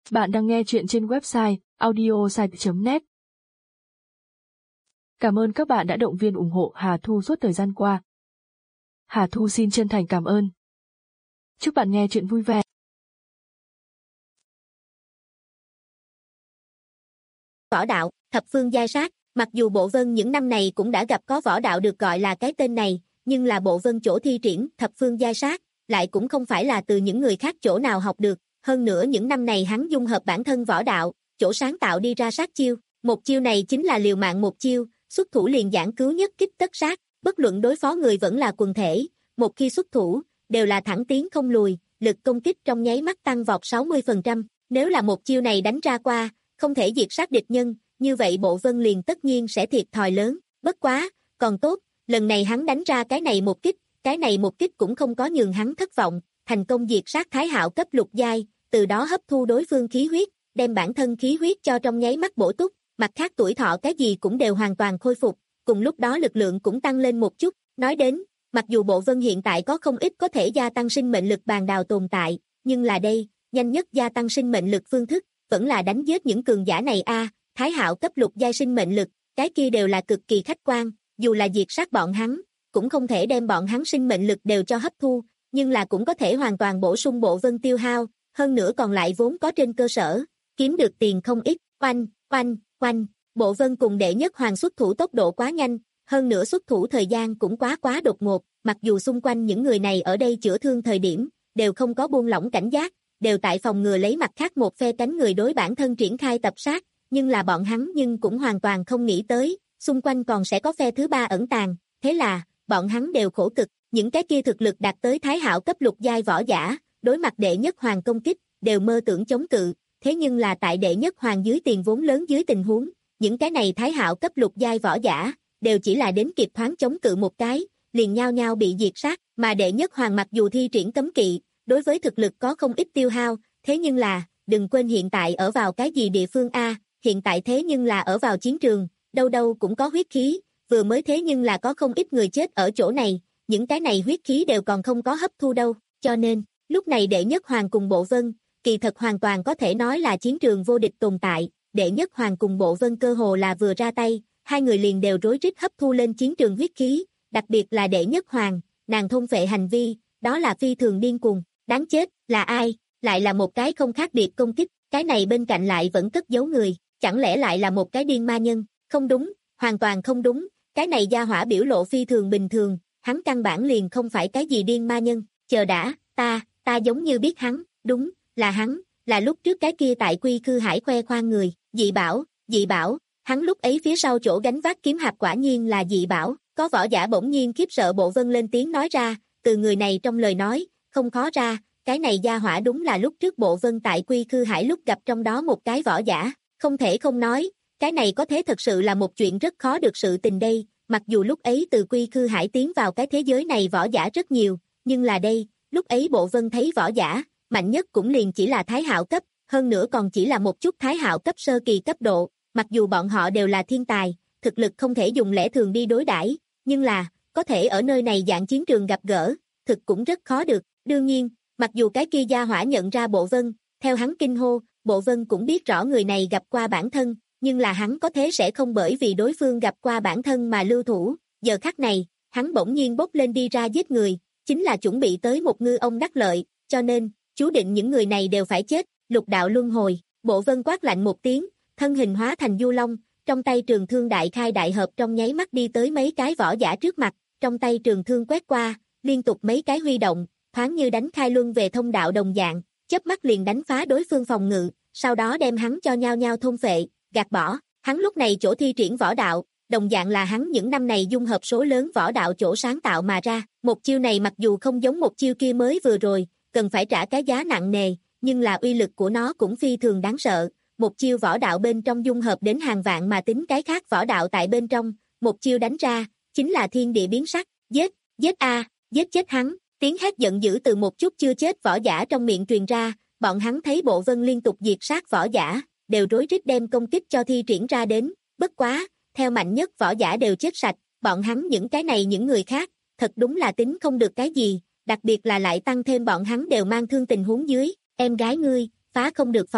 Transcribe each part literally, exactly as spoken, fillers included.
Bạn đang nghe chuyện trên website audiosite chấm net. Cảm ơn các bạn đã động viên ủng hộ Hà Thu suốt thời gian qua. Hà Thu xin chân thành cảm ơn. Chúc bạn nghe chuyện vui vẻ. Võ đạo, thập phương giai sát, mặc dù Bộ Vân những năm này cũng đã gặp có võ đạo được gọi là cái tên này, nhưng là Bộ Vân chỗ thi triển thập phương giai sát, lại cũng không phải là từ những người khác chỗ nào học được, hơn nữa những năm này hắn dung hợp bản thân võ đạo, chỗ sáng tạo đi ra sát chiêu, một chiêu này chính là liều mạng một chiêu, xuất thủ liền giảng cứu nhất kích tất sát, bất luận đối phó người vẫn là quần thể, một khi xuất thủ, đều là thẳng tiến không lùi, lực công kích trong nháy mắt tăng vọt sáu mươi phần trăm, nếu là một chiêu này đánh ra qua, không thể diệt sát địch nhân, như vậy Bộ Vân liền tất nhiên sẽ thiệt thòi lớn, bất quá, còn tốt, lần này hắn đánh ra cái này một kích, cái này một kích cũng không có nhường hắn thất vọng, thành công diệt sát Thái Hạo cấp lục giai, từ đó hấp thu đối phương khí huyết, đem bản thân khí huyết cho trong nháy mắt bổ túc, mặt khác tuổi thọ cái gì cũng đều hoàn toàn khôi phục, cùng lúc đó lực lượng cũng tăng lên một chút, nói đến, mặc dù Bộ Vân hiện tại có không ít có thể gia tăng sinh mệnh lực bàn đào tồn tại, nhưng là đây, nhanh nhất gia tăng sinh mệnh lực phương thức, vẫn là đánh giết những cường giả này a, Thái Hạo cấp lục giai sinh mệnh lực, cái kia đều là cực kỳ khách quan, dù là diệt sát bọn hắn, cũng không thể đem bọn hắn sinh mệnh lực đều cho hấp thu, nhưng là cũng có thể hoàn toàn bổ sung Bộ Vân tiêu hao, hơn nữa còn lại vốn có trên cơ sở, kiếm được tiền không ít, oanh, oanh, oanh, Bộ Vân cùng đệ nhất hoàng xuất thủ tốc độ quá nhanh, hơn nữa xuất thủ thời gian cũng quá quá đột ngột, mặc dù xung quanh những người này ở đây chữa thương thời điểm, đều không có buông lỏng cảnh giác, đều tại phòng ngừa lấy mặt khác một phe cánh người đối bản thân triển khai tập sát, nhưng là bọn hắn nhưng cũng hoàn toàn không nghĩ tới, xung quanh còn sẽ có phe thứ ba ẩn tàng, thế là, bọn hắn đều khổ cực, những cái kia thực lực đạt tới Thái Hạo cấp lục giai võ giả, đối mặt đệ nhất hoàng công kích, đều mơ tưởng chống cự, thế nhưng là tại đệ nhất hoàng dưới tiền vốn lớn dưới tình huống, những cái này Thái Hạo cấp lục giai võ giả, đều chỉ là đến kịp thoáng chống cự một cái, liền nhao nhao bị diệt sát, mà đệ nhất hoàng mặc dù thi triển cấm kỵ, đối với thực lực có không ít tiêu hao, thế nhưng là, đừng quên hiện tại ở vào cái gì địa phương a, hiện tại thế nhưng là ở vào chiến trường, đâu đâu cũng có huyết khí, vừa mới thế nhưng là có không ít người chết ở chỗ này, những cái này huyết khí đều còn không có hấp thu đâu, cho nên, lúc này đệ nhất hoàng cùng Bộ Vân, kỳ thật hoàn toàn có thể nói là chiến trường vô địch tồn tại, đệ nhất hoàng cùng Bộ Vân cơ hồ là vừa ra tay, hai người liền đều rối rít hấp thu lên chiến trường huyết khí, đặc biệt là đệ nhất hoàng, nàng thôn phệ hành vi, đó là phi thường điên cuồng, đáng chết, là ai, lại là một cái không khác biệt công kích, cái này bên cạnh lại vẫn cất giấu người, chẳng lẽ lại là một cái điên ma nhân, không đúng, hoàn toàn không đúng, cái này gia hỏa biểu lộ phi thường bình thường, hắn căn bản liền không phải cái gì điên ma nhân, chờ đã, ta, ta giống như biết hắn, đúng, là hắn, là lúc trước cái kia tại Quy Khư Hải khoe khoang người, dị bảo, dị bảo, hắn lúc ấy phía sau chỗ gánh vác kiếm hạp quả nhiên là dị bảo, có võ giả bỗng nhiên khiếp sợ Bộ Vân lên tiếng nói ra, từ người này trong lời nói, không khó ra, cái này gia hỏa đúng là lúc trước Bộ Vân tại Quy Khư Hải lúc gặp trong đó một cái võ giả, không thể không nói, cái này có thế thật sự là một chuyện rất khó được sự tình đây, mặc dù lúc ấy từ Quy Khư Hải tiến vào cái thế giới này võ giả rất nhiều, nhưng là đây, lúc ấy Bộ Vân thấy võ giả, mạnh nhất cũng liền chỉ là Thái Hạo cấp, hơn nữa còn chỉ là một chút Thái Hạo cấp sơ kỳ cấp độ, mặc dù bọn họ đều là thiên tài, thực lực không thể dùng lẽ thường đi đối đãi, nhưng là, có thể ở nơi này dạng chiến trường gặp gỡ, thực cũng rất khó được, đương nhiên, mặc dù cái kia gia hỏa nhận ra Bộ Vân, theo hắn kinh hô, Bộ Vân cũng biết rõ người này gặp qua bản thân, nhưng là hắn có thế sẽ không bởi vì đối phương gặp qua bản thân mà lưu thủ, giờ khắc này, hắn bỗng nhiên bốc lên đi ra giết người, chính là chuẩn bị tới một ngư ông đắc lợi, cho nên, chú định những người này đều phải chết, lục đạo luân hồi, Bộ Vân quát lạnh một tiếng, thân hình hóa thành du long, trong tay trường thương đại khai đại hợp trong nháy mắt đi tới mấy cái võ giả trước mặt, trong tay trường thương quét qua, liên tục mấy cái huy động, thoáng như đánh khai luân về thông đạo đồng dạng, chớp mắt liền đánh phá đối phương phòng ngự, sau đó đem hắn cho nhau nhau thôn phệ, gạt bỏ, hắn lúc này chỗ thi triển võ đạo, đồng dạng là hắn những năm này dung hợp số lớn võ đạo chỗ sáng tạo mà ra, một chiêu này mặc dù không giống một chiêu kia mới vừa rồi, cần phải trả cái giá nặng nề, nhưng là uy lực của nó cũng phi thường đáng sợ, một chiêu võ đạo bên trong dung hợp đến hàng vạn mà tính cái khác võ đạo tại bên trong, một chiêu đánh ra, chính là thiên địa biến sắc, giết, giết a, giết chết hắn, tiếng hét giận dữ từ một chút chưa chết võ giả trong miệng truyền ra, bọn hắn thấy Bộ Vân liên tục diệt sát võ giả, đều rối rít đem công kích cho thi triển ra đến, bất quá, theo mạnh nhất võ giả đều chết sạch, bọn hắn những cái này những người khác, thật đúng là tính không được cái gì, đặc biệt là lại tăng thêm bọn hắn đều mang thương tình huống dưới, em gái ngươi, phá không được phòng,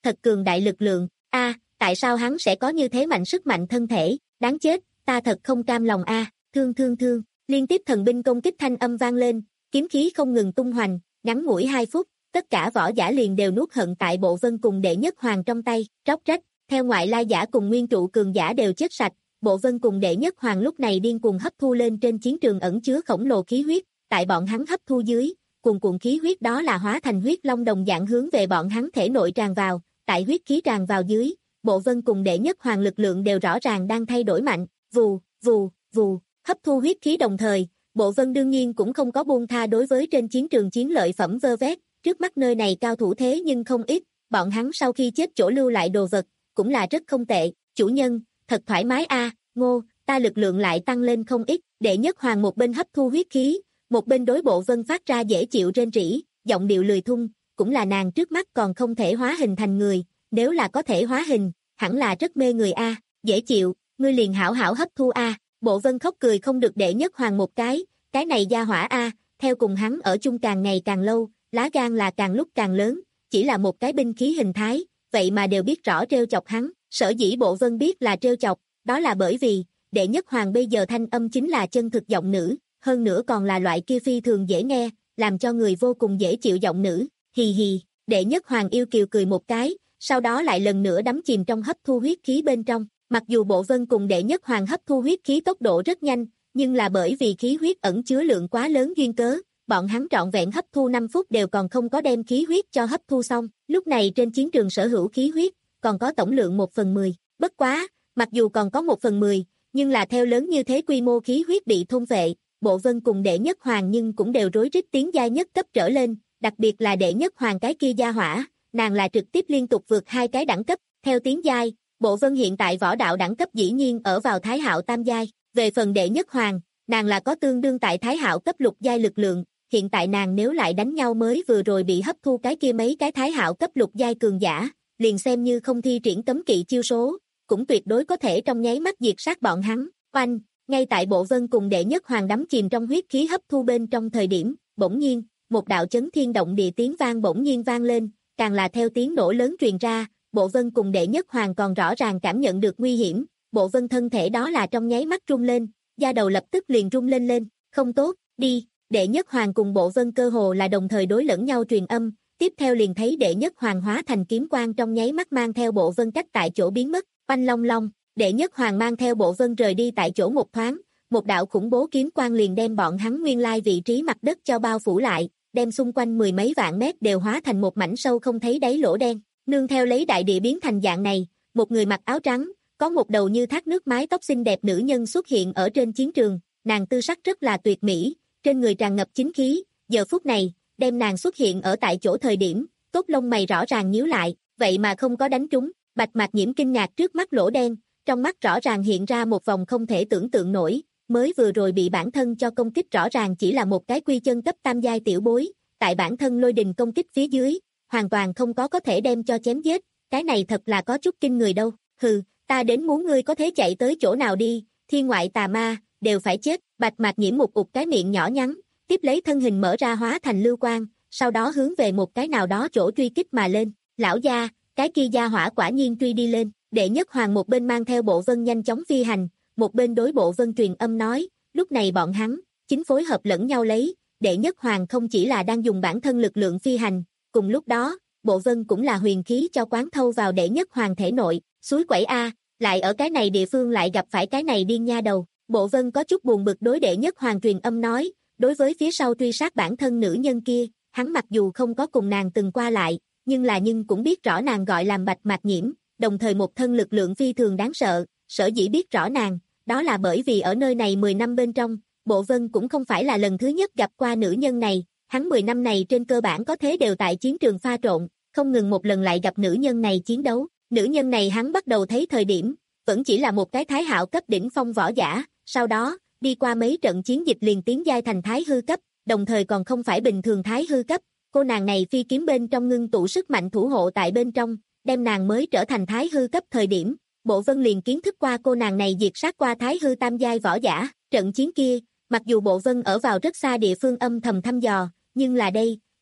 thật cường đại lực lượng, a, tại sao hắn sẽ có như thế mạnh sức mạnh thân thể, đáng chết, ta thật không cam lòng a, thương thương thương, liên tiếp thần binh công kích thanh âm vang lên, kiếm khí không ngừng tung hoành, ngắn ngủi hai phút, tất cả võ giả liền đều nuốt hận tại Bộ Vân cùng Đệ Nhất Hoàng trong tay, tróc trách, theo ngoại lai giả cùng nguyên trụ cường giả đều chết sạch, Bộ Vân cùng Đệ Nhất Hoàng lúc này điên cuồng hấp thu lên trên chiến trường ẩn chứa khổng lồ khí huyết, tại bọn hắn hấp thu dưới, cuồn cuộn khí huyết đó là hóa thành huyết long đồng dạng hướng về bọn hắn thể nội tràn vào, tại huyết khí tràn vào dưới, Bộ Vân cùng Đệ Nhất Hoàng lực lượng đều rõ ràng đang thay đổi mạnh, vù, vù, vù, hấp thu huyết khí đồng thời, Bộ Vân đương nhiên cũng không có buông tha đối với trên chiến trường chiến lợi phẩm vơ vét, trước mắt nơi này cao thủ thế nhưng không ít, bọn hắn sau khi chết chỗ lưu lại đồ vật, cũng là rất không tệ, chủ nhân, thật thoải mái a, ngô, ta lực lượng lại tăng lên không ít, Đệ Nhất Hoàng một bên hấp thu huyết khí, một bên đối Bộ Vân phát ra dễ chịu rên rỉ, giọng điệu lười thung, cũng là nàng trước mắt còn không thể hóa hình thành người, nếu là có thể hóa hình, hẳn là rất mê người a, dễ chịu, ngươi liền hảo hảo hấp thu a, Bộ Vân khóc cười không được Đệ Nhất Hoàng một cái, cái này gia hỏa a, theo cùng hắn ở chung càng ngày càng lâu, lá gan là càng lúc càng lớn, chỉ là một cái binh khí hình thái, vậy mà đều biết rõ trêu chọc hắn, sở dĩ Bộ Vân biết là trêu chọc, đó là bởi vì, Đệ Nhất Hoàng bây giờ thanh âm chính là chân thực giọng nữ, hơn nữa còn là loại kia phi thường dễ nghe, làm cho người vô cùng dễ chịu giọng nữ, hì hì, Đệ Nhất Hoàng yêu kiều cười một cái, sau đó lại lần nữa đắm chìm trong hấp thu huyết khí bên trong, mặc dù Bộ Vân cùng Đệ Nhất Hoàng hấp thu huyết khí tốc độ rất nhanh, nhưng là bởi vì khí huyết ẩn chứa lượng quá lớn duyên cớ, bọn hắn trọn vẹn hấp thu năm phút đều còn không có đem khí huyết cho hấp thu xong, lúc này trên chiến trường sở hữu khí huyết, còn có tổng lượng một phần mười, bất quá, mặc dù còn có một phần mười, nhưng là theo lớn như thế quy mô khí huyết bị thôn vệ, Bộ Vân cùng Đệ Nhất Hoàng nhưng cũng đều rối rít tiến giai nhất cấp trở lên, đặc biệt là Đệ Nhất Hoàng cái kia gia hỏa, nàng là trực tiếp liên tục vượt hai cái đẳng cấp, theo tiến giai, Bộ Vân hiện tại võ đạo đẳng cấp dĩ nhiên ở vào Thái Hạo tam giai, về phần Đệ Nhất Hoàng, nàng là có tương đương tại Thái Hạo cấp lục giai lực lượng, hiện tại nàng nếu lại đánh nhau mới vừa rồi bị hấp thu cái kia mấy cái Thái Hạo cấp lục giai cường giả, liền xem như không thi triển cấm kỵ chiêu số, cũng tuyệt đối có thể trong nháy mắt diệt sát bọn hắn, oanh, ngay tại Bộ Vân cùng Đệ Nhất Hoàng đắm chìm trong huyết khí hấp thu bên trong thời điểm, bỗng nhiên, một đạo chấn thiên động địa tiếng vang bỗng nhiên vang lên, càng là theo tiếng nổ lớn truyền ra, Bộ Vân cùng Đệ Nhất Hoàng còn rõ ràng cảm nhận được nguy hiểm, Bộ Vân thân thể đó là trong nháy mắt rung lên, da đầu lập tức liền rung lên lên, không tốt, đi, Đệ Nhất Hoàng cùng Bộ Vân cơ hồ là đồng thời đối lẫn nhau truyền âm, tiếp theo liền thấy Đệ Nhất Hoàng hóa thành kiếm quang trong nháy mắt mang theo Bộ Vân cách tại chỗ biến mất, oanh long long, Đệ Nhất Hoàng mang theo Bộ Vân rời đi tại chỗ một thoáng, một đạo khủng bố kiếm quang liền đem bọn hắn nguyên lai vị trí mặt đất cho bao phủ lại, đem xung quanh mười mấy vạn mét đều hóa thành một mảnh sâu không thấy đáy lỗ đen, nương theo lấy đại địa biến thành dạng này, một người mặc áo trắng, có một đầu như thác nước mái tóc xinh đẹp nữ nhân xuất hiện ở trên chiến trường, nàng tư sắc rất là tuyệt mỹ, trên người tràn ngập chính khí, giờ phút này, đem nàng xuất hiện ở tại chỗ thời điểm, cốt lông mày rõ ràng nhíu lại, vậy mà không có đánh trúng, Bạch Mạc Nhiễm kinh ngạc trước mắt lỗ đen, trong mắt rõ ràng hiện ra một vòng không thể tưởng tượng nổi, mới vừa rồi bị bản thân cho công kích rõ ràng chỉ là một cái quy chân cấp tam giai tiểu bối, tại bản thân lôi đình công kích phía dưới, hoàn toàn không có có thể đem cho chém giết, cái này thật là có chút kinh người đâu, hừ, ta đến muốn ngươi có thể chạy tới chỗ nào đi, thiên ngoại tà ma, đều phải chết, Bạch Mạc Nhiễm một ụt cái miệng nhỏ nhắn, tiếp lấy thân hình mở ra hóa thành lưu quang, sau đó hướng về một cái nào đó chỗ truy kích mà lên, lão gia, cái kia gia hỏa quả nhiên truy đi lên, Đệ Nhất Hoàng một bên mang theo Bộ Vân nhanh chóng phi hành, một bên đối Bộ Vân truyền âm nói, lúc này bọn hắn, chính phối hợp lẫn nhau lấy, Đệ Nhất Hoàng không chỉ là đang dùng bản thân lực lượng phi hành, cùng lúc đó, Bộ Vân cũng là huyền khí cho quán thâu vào Đệ Nhất Hoàng thể nội, suối quẩy a, lại ở cái này địa phương lại gặp phải cái này điên nha đầu, Bộ Vân có chút buồn bực đối Đệ Nhất Hoàng truyền âm nói, đối với phía sau truy sát bản thân nữ nhân kia, hắn mặc dù không có cùng nàng từng qua lại, nhưng là nhưng cũng biết rõ nàng gọi làm Bạch Mạc Nhiễm, đồng thời một thân lực lượng phi thường đáng sợ, sở dĩ biết rõ nàng, đó là bởi vì ở nơi này mười năm bên trong, Bộ Vân cũng không phải là lần thứ nhất gặp qua nữ nhân này, hắn mười năm này trên cơ bản có thế đều tại chiến trường pha trộn, không ngừng một lần lại gặp nữ nhân này chiến đấu, nữ nhân này hắn bắt đầu thấy thời điểm, vẫn chỉ là một cái thái hạo cấp đỉnh phong võ giả, sau đó, đi qua mấy trận chiến dịch liền tiến giai thành thái hư cấp, đồng thời còn không phải bình thường thái hư cấp, cô nàng này phi kiếm bên trong ngưng tụ sức mạnh thủ hộ tại bên trong, đem nàng mới trở thành thái hư cấp thời điểm, Bộ Vân liền kiến thức qua cô nàng này diệt sát qua thái hư tam giai võ giả, trận chiến kia, mặc dù Bộ Vân ở vào rất xa địa phương âm thầm thăm dò, nhưng là đây,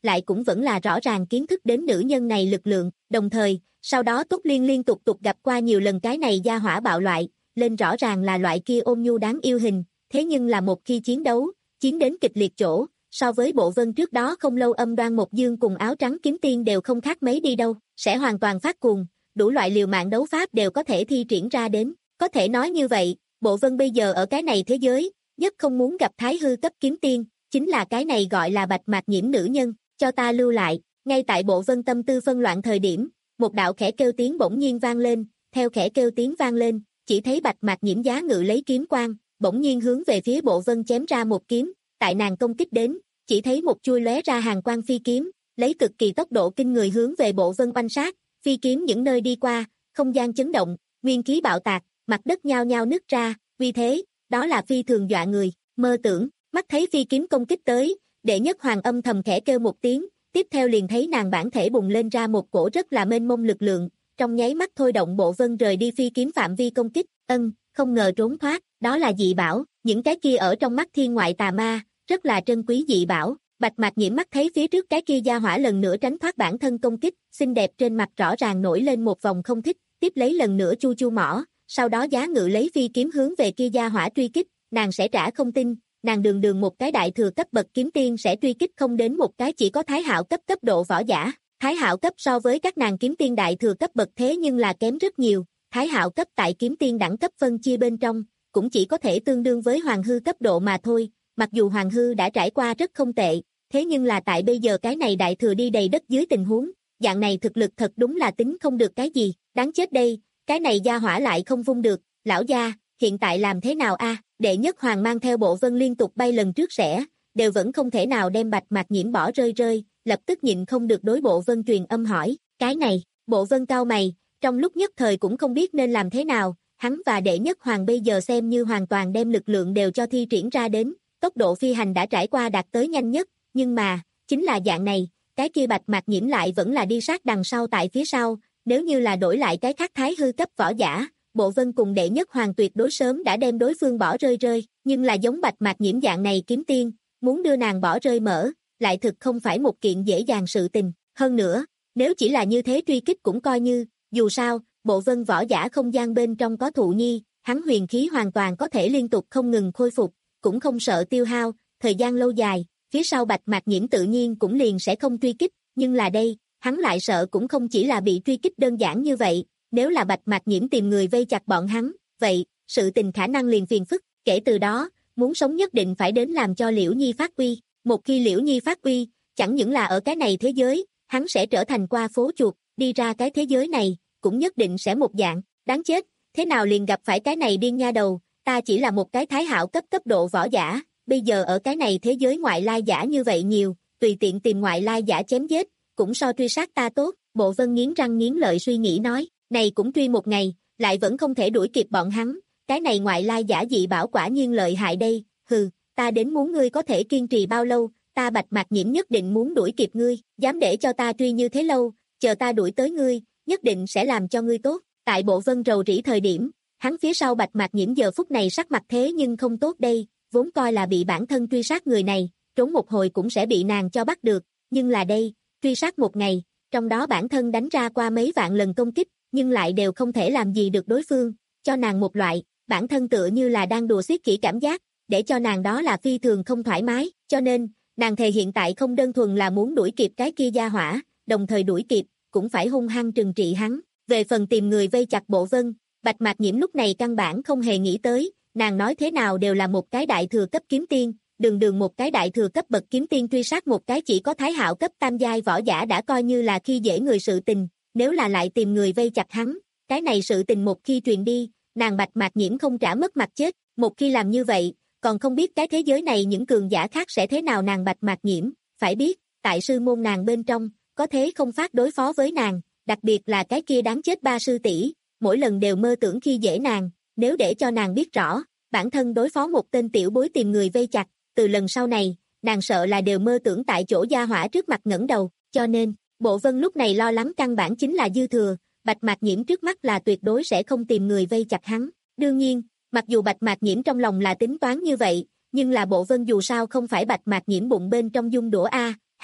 lại cũng vẫn là rõ ràng kiến thức đến nữ nhân này lực lượng, đồng thời, sau đó Túc Liên liên tục tục gặp qua nhiều lần cái này gia hỏa bạo loại, lên rõ ràng là loại kia ôn nhu đáng yêu hình, thế nhưng là một khi chiến đấu, chiến đến kịch liệt chỗ, so với Bộ Vân trước đó không lâu âm đoan một dương cùng áo trắng kiếm tiên đều không khác mấy đi đâu, sẽ hoàn toàn phát cuồng, đủ loại liều mạng đấu pháp đều có thể thi triển ra đến, có thể nói như vậy, Bộ Vân bây giờ ở cái này thế giới, nhất không muốn gặp thái hư cấp kiếm tiên, chính là cái này gọi là Bạch Mạc Nhiễm nữ nhân, cho ta lưu lại, ngay tại Bộ Vân tâm tư phân loạn thời điểm, một đạo khẽ kêu tiếng bỗng nhiên vang lên, theo khẽ kêu tiếng vang lên, chỉ thấy Bạch Mạc Nhiễm giá ngự lấy kiếm quang, bỗng nhiên hướng về phía Bộ Vân chém ra một kiếm, tại nàng công kích đến, chỉ thấy một chui lóe ra hàng quang phi kiếm, lấy cực kỳ tốc độ kinh người hướng về Bộ Vân oanh sát, phi kiếm những nơi đi qua, không gian chấn động, nguyên khí bạo tạc, mặt đất nhao nhao nứt ra, vì thế, đó là phi thường dọa người, mơ tưởng, mắt thấy phi kiếm công kích tới, Đệ Nhất Hoàng âm thầm khẽ kêu một tiếng, tiếp theo liền thấy nàng bản thể bùng lên ra một cổ rất là mênh mông lực lượng, trong nháy mắt thôi động Bộ Vân rời đi phi kiếm phạm vi công kích, ân, không ngờ trốn thoát, đó là dị bảo, những cái kia ở trong mắt thiên ngoại tà ma, rất là trân quý dị bảo. Bạch Mạc Nhiễm mắt thấy phía trước cái kia gia hỏa lần nữa tránh thoát bản thân công kích, xinh đẹp trên mặt rõ ràng nổi lên một vòng không thích, tiếp lấy lần nữa chu chu mỏ, sau đó giá ngự lấy phi kiếm hướng về kia gia hỏa truy kích, nàng sẽ trả không tin, nàng đường đường một cái đại thừa cấp bậc kiếm tiên sẽ truy kích không đến một cái chỉ có thái hạo cấp cấp độ võ giả, thái hạo cấp so với các nàng kiếm tiên đại thừa cấp bậc thế nhưng là kém rất nhiều, thái hạo cấp tại kiếm tiên đẳng cấp phân chia bên trong, cũng chỉ có thể tương đương với hoàng hư cấp độ mà thôi, mặc dù hoàng hư đã trải qua rất không tệ, thế nhưng là tại bây giờ cái này đại thừa đi đầy đất dưới tình huống, dạng này thực lực thật đúng là tính không được cái gì, đáng chết đây, cái này gia hỏa lại không vung được, lão gia, hiện tại làm thế nào a? Đệ Nhất Hoàng mang theo Bộ Vân liên tục bay lần trước rẽ, đều vẫn không thể nào đem Bạch Mạc Nhiễm bỏ rơi rơi, lập tức nhịn không được đối Bộ Vân truyền âm hỏi, cái này, Bộ Vân cau mày, trong lúc nhất thời cũng không biết nên làm thế nào, hắn và Đệ Nhất Hoàng bây giờ xem như hoàn toàn đem lực lượng đều cho thi triển ra đến, tốc độ phi hành đã trải qua đạt tới nhanh nhất, nhưng mà, chính là dạng này, cái kia Bạch Mạc Nhiễm lại vẫn là đi sát đằng sau tại phía sau, nếu như là đổi lại cái khác thái hư cấp võ giả, Bộ Vân cùng Đệ Nhất Hoàng tuyệt đối sớm đã đem đối phương bỏ rơi rơi, nhưng là giống Bạch Mạc Nhiễm dạng này kiếm tiên, muốn đưa nàng bỏ rơi mở, lại thực không phải một kiện dễ dàng sự tình, hơn nữa, nếu chỉ là như thế truy kích cũng coi như, dù sao, Bộ Vân võ giả không gian bên trong có thụ nhi, hắn huyền khí hoàn toàn có thể liên tục không ngừng khôi phục, cũng không sợ tiêu hao, thời gian lâu dài, phía sau Bạch Mạc Nhiễm tự nhiên cũng liền sẽ không truy kích, nhưng là đây, hắn lại sợ cũng không chỉ là bị truy kích đơn giản như vậy, nếu là Bạch Mạc Nhiễm tìm người vây chặt bọn hắn, vậy, sự tình khả năng liền phiền phức, kể từ đó, muốn sống nhất định phải đến làm cho Liễu Nhi phát uy, một khi Liễu Nhi phát uy, chẳng những là ở cái này thế giới, hắn sẽ trở thành qua phố chuột, đi ra cái thế giới này, cũng nhất định sẽ một dạng, đáng chết, thế nào liền gặp phải cái này điên nha đầu, ta chỉ là một cái thái hạo cấp cấp độ võ giả, bây giờ ở cái này thế giới ngoại lai giả như vậy nhiều, tùy tiện tìm ngoại lai giả chém giết, cũng so truy sát ta tốt, Bộ Vân nghiến răng nghiến lợi suy nghĩ nói, này cũng truy một ngày, lại vẫn không thể đuổi kịp bọn hắn, cái này ngoại lai giả dị bảo quả nhiên lợi hại đây, hừ, ta đến muốn ngươi có thể kiên trì bao lâu, ta Bạch Mạc Nhiễm nhất định muốn đuổi kịp ngươi, dám để cho ta truy như thế lâu, chờ ta đuổi tới ngươi, nhất định sẽ làm cho ngươi tốt, tại Bộ Vân rầu rĩ thời điểm, hắn phía sau Bạch Mạc Nhiễm giờ phút này sắc mặt thế nhưng không tốt đây, vốn coi là bị bản thân truy sát người này, trốn một hồi cũng sẽ bị nàng cho bắt được, nhưng là đây, truy sát một ngày, trong đó bản thân đánh ra qua mấy vạn lần công kích, nhưng lại đều không thể làm gì được đối phương, cho nàng một loại, bản thân tựa như là đang đùa xiết kỹ cảm giác, để cho nàng đó là phi thường không thoải mái, cho nên, nàng thề hiện tại không đơn thuần là muốn đuổi kịp cái kia gia hỏa, đồng thời đuổi kịp, cũng phải hung hăng trừng trị hắn, về phần tìm người vây chặt Bộ Vân, Bạch Mạc Nhiễm lúc này căn bản không hề nghĩ tới, nàng nói thế nào đều là một cái đại thừa cấp kiếm tiên, đường đường một cái đại thừa cấp bậc kiếm tiên truy sát một cái chỉ có thái hạo cấp tam giai võ giả đã coi như là khi dễ người sự tình, nếu là lại tìm người vây chặt hắn, cái này sự tình một khi truyền đi, nàng Bạch Mạc Nhiễm không trả mất mặt chết, một khi làm như vậy, còn không biết cái thế giới này những cường giả khác sẽ thế nào nàng Bạch Mạc Nhiễm, phải biết, tại sư môn nàng bên trong, có thế không phát đối phó với nàng, đặc biệt là cái kia đáng chết ba sư tỷ, mỗi lần đều mơ tưởng khi dễ nàng, nếu để cho nàng biết rõ, bản thân đối phó một tên tiểu bối tìm người vây chặt, từ lần sau này, nàng sợ là đều mơ tưởng tại chỗ gia hỏa trước mặt ngẩng đầu, cho nên, Bộ Vân lúc này lo lắng căn bản chính là dư thừa, Bạch Mạc Nhiễm trước mắt là tuyệt đối sẽ không tìm người vây chặt hắn, đương nhiên, mặc dù Bạch Mạc Nhiễm trong lòng là tính toán như vậy, nhưng là Bộ Vân dù sao không phải Bạch Mạc Nhiễm bụng bên trong dung đũa a,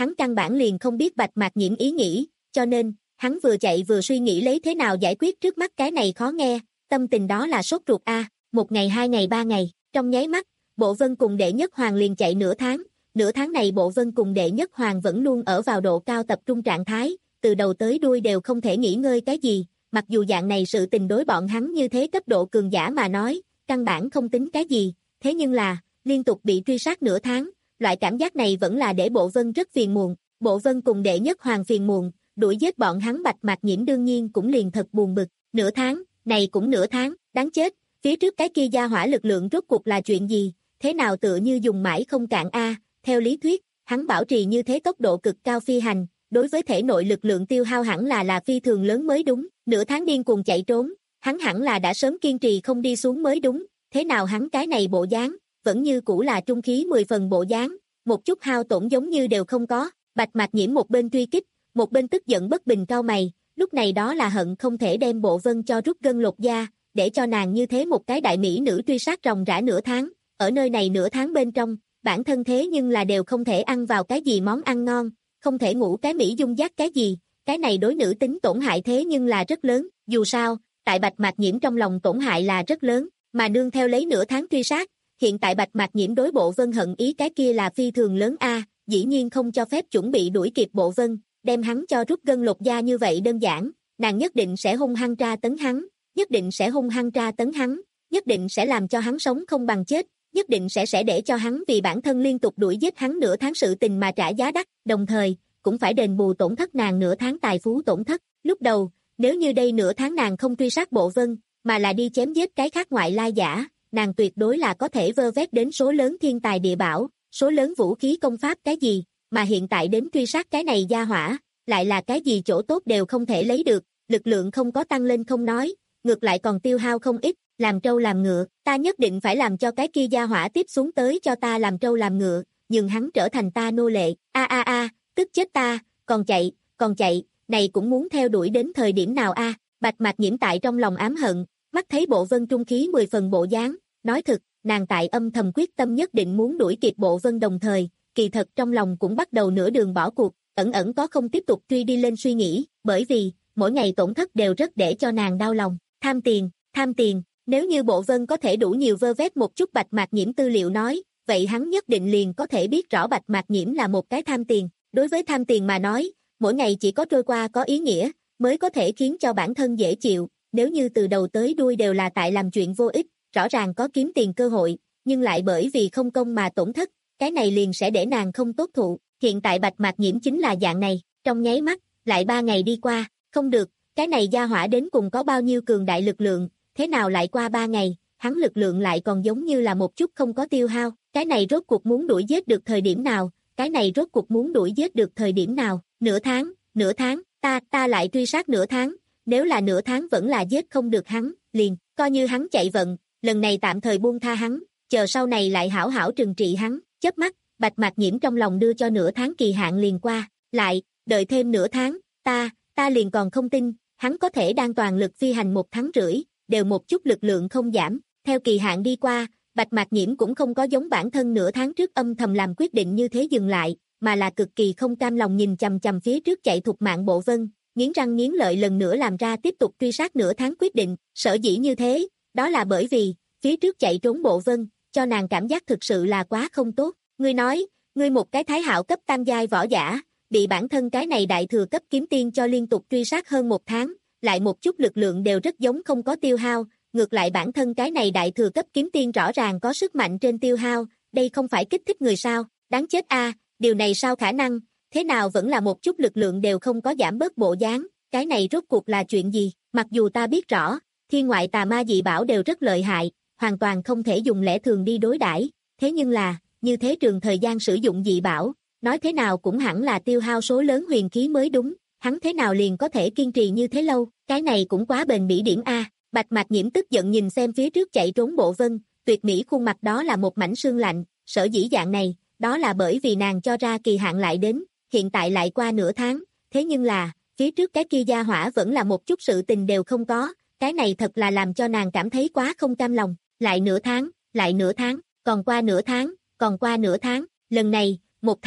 hắn căn bản liền không biết Bạch Mạc Nhiễm ý nghĩ, cho nên, hắn vừa chạy vừa suy nghĩ lấy thế nào giải quyết trước mắt cái này khó nghe, tâm tình đó là sốt ruột a, một ngày hai ngày ba ngày, trong nháy mắt, Bộ Vân cùng đệ nhất hoàng liền chạy nửa tháng, nửa tháng này Bộ Vân cùng đệ nhất hoàng vẫn luôn ở vào độ cao tập trung trạng thái, từ đầu tới đuôi đều không thể nghỉ ngơi cái gì, mặc dù dạng này sự tình đối bọn hắn như thế cấp độ cường giả mà nói, căn bản không tính cái gì, thế nhưng là, liên tục bị truy sát nửa tháng, loại cảm giác này vẫn là để Bộ Vân rất phiền muộn, Bộ Vân cùng đệ nhất hoàng phiền muộn, đuổi giết bọn hắn Bạch Mạc Nhiễm đương nhiên cũng liền thật buồn bực, nửa tháng, này cũng nửa tháng, đáng chết, phía trước cái kia gia hỏa lực lượng rốt cuộc là chuyện gì, thế nào tựa như dùng mãi không cạn a, theo lý thuyết, hắn bảo trì như thế tốc độ cực cao phi hành, đối với thể nội lực lượng tiêu hao hẳn là là phi thường lớn mới đúng, nửa tháng điên cuồng chạy trốn, hắn hẳn là đã sớm kiên trì không đi xuống mới đúng, thế nào hắn cái này bộ dáng, vẫn như cũ là trung khí mười phần bộ dáng, một chút hao tổn giống như đều không có, Bạch Mạc Nhiễm một bên truy kích, một bên tức giận bất bình cau mày, lúc này đó là hận không thể đem Bộ Vân cho rút gân lột da, để cho nàng như thế một cái đại mỹ nữ truy sát ròng rã nửa tháng, ở nơi này nửa tháng bên trong, bản thân thế nhưng là đều không thể ăn vào cái gì món ăn ngon, không thể ngủ cái mỹ dung giác cái gì, cái này đối nữ tính tổn hại thế nhưng là rất lớn, dù sao, tại Bạch Mạc Nhiễm trong lòng tổn hại là rất lớn, mà nương theo lấy nửa tháng truy sát, hiện tại Bạch Mạc Nhiễm đối Bộ Vân hận ý cái kia là phi thường lớn a, dĩ nhiên không cho phép chuẩn bị đuổi kịp Bộ Vân, đem hắn cho rút gân lột da như vậy đơn giản, nàng nhất định sẽ hung hăng tra tấn hắn, nhất định sẽ hung hăng tra tấn hắn, nhất định sẽ làm cho hắn sống không bằng chết, nhất định sẽ sẽ để cho hắn vì bản thân liên tục đuổi giết hắn nửa tháng sự tình mà trả giá đắt, đồng thời, cũng phải đền bù tổn thất nàng nửa tháng tài phú tổn thất. Lúc đầu, nếu như đây nửa tháng nàng không truy sát Bộ Vân, mà là đi chém giết cái khác ngoại lai giả, nàng tuyệt đối là có thể vơ vét đến số lớn thiên tài địa bảo, số lớn vũ khí công pháp cái gì, mà hiện tại đến truy sát cái này gia hỏa, lại là cái gì chỗ tốt đều không thể lấy được, lực lượng không có tăng lên không nói, ngược lại còn tiêu hao không ít, làm trâu làm ngựa, ta nhất định phải làm cho cái kia gia hỏa tiếp xuống tới cho ta làm trâu làm ngựa, nhưng hắn trở thành ta nô lệ, a a a, tức chết ta, còn chạy, còn chạy, này cũng muốn theo đuổi đến thời điểm nào a, Bạch Mạc Nhiễm tại trong lòng ám hận, mắt thấy Bộ Vân trung khí mười phần bộ dáng, nói thực, nàng tại âm thầm quyết tâm nhất định muốn đuổi kịp Bộ Vân đồng thời, kỳ thật trong lòng cũng bắt đầu nửa đường bỏ cuộc, ẩn ẩn có không tiếp tục truy đi lên suy nghĩ, bởi vì, mỗi ngày tổn thất đều rất để cho nàng đau lòng, tham tiền, tham tiền, nếu như Bộ Vân có thể đủ nhiều vơ vét một chút Bạch Mạc Nhiễm tư liệu nói, vậy hắn nhất định liền có thể biết rõ Bạch Mạc Nhiễm là một cái tham tiền, đối với tham tiền mà nói, mỗi ngày chỉ có trôi qua có ý nghĩa, mới có thể khiến cho bản thân dễ chịu, nếu như từ đầu tới đuôi đều là tại làm chuyện vô ích, rõ ràng có kiếm tiền cơ hội, nhưng lại bởi vì không công mà tổn thất, cái này liền sẽ để nàng không tốt thụ, hiện tại Bạch Mạc Nhiễm chính là dạng này, trong nháy mắt, lại ba ngày đi qua, không được, cái này gia hỏa đến cùng có bao nhiêu cường đại lực lượng, thế nào lại qua ba ngày, hắn lực lượng lại còn giống như là một chút không có tiêu hao, cái này rốt cuộc muốn đuổi giết được thời điểm nào, cái này rốt cuộc muốn đuổi giết được thời điểm nào, nửa tháng, nửa tháng, ta, ta lại truy sát nửa tháng, nếu là nửa tháng vẫn là giết không được hắn, liền, coi như hắn chạy vận, lần này tạm thời buông tha hắn, chờ sau này lại hảo hảo trừng trị hắn, chớp mắt, Bạch Mạc Nhiễm trong lòng đưa cho nửa tháng kỳ hạn liền qua, lại, đợi thêm nửa tháng, ta, ta liền còn không tin, hắn có thể đang toàn lực phi hành một tháng rưỡi, đều một chút lực lượng không giảm, theo kỳ hạn đi qua, Bạch Mạc Nhiễm cũng không có giống bản thân nửa tháng trước âm thầm làm quyết định như thế dừng lại, mà là cực kỳ không cam lòng nhìn chằm chằm phía trước chạy thục mạng Bộ Vân, nghiến răng nghiến lợi lần nữa làm ra tiếp tục truy sát nửa tháng quyết định, sở dĩ như thế, đó là bởi vì, phía trước chạy trốn Bộ Vân, cho nàng cảm giác thực sự là quá không tốt, ngươi nói, ngươi một cái thái hạo cấp tam giai võ giả, bị bản thân cái này đại thừa cấp kiếm tiên cho liên tục truy sát hơn một tháng, lại một chút lực lượng đều rất giống không có tiêu hao, ngược lại bản thân cái này đại thừa cấp kiếm tiên rõ ràng có sức mạnh trên tiêu hao, đây không phải kích thích người sao, đáng chết a, điều này sao khả năng, thế nào vẫn là một chút lực lượng đều không có giảm bớt bộ dáng, cái này rốt cuộc là chuyện gì, mặc dù ta biết rõ, thiên ngoại tà ma dị bảo đều rất lợi hại, hoàn toàn không thể dùng lẽ thường đi đối đãi, thế nhưng là, như thế trường thời gian sử dụng dị bảo, nói thế nào cũng hẳn là tiêu hao số lớn huyền khí mới đúng, hắn thế nào liền có thể kiên trì như thế lâu, cái này cũng quá bền bỉ điểm a. Bạch Mạc Nhiễm tức giận nhìn xem phía trước chạy trốn Bộ Vân, tuyệt mỹ khuôn mặt đó là một mảnh sương lạnh, sở dĩ dạng này, đó là bởi vì nàng cho ra kỳ hạn lại đến, hiện tại lại qua nửa tháng, thế nhưng là, phía trước cái kia gia hỏa vẫn là một chút sự tình đều không có, cái này thật là làm cho nàng cảm thấy quá không cam lòng, lại nửa tháng, lại nửa tháng, còn qua nửa tháng, còn qua nửa tháng, lần này, một tháng,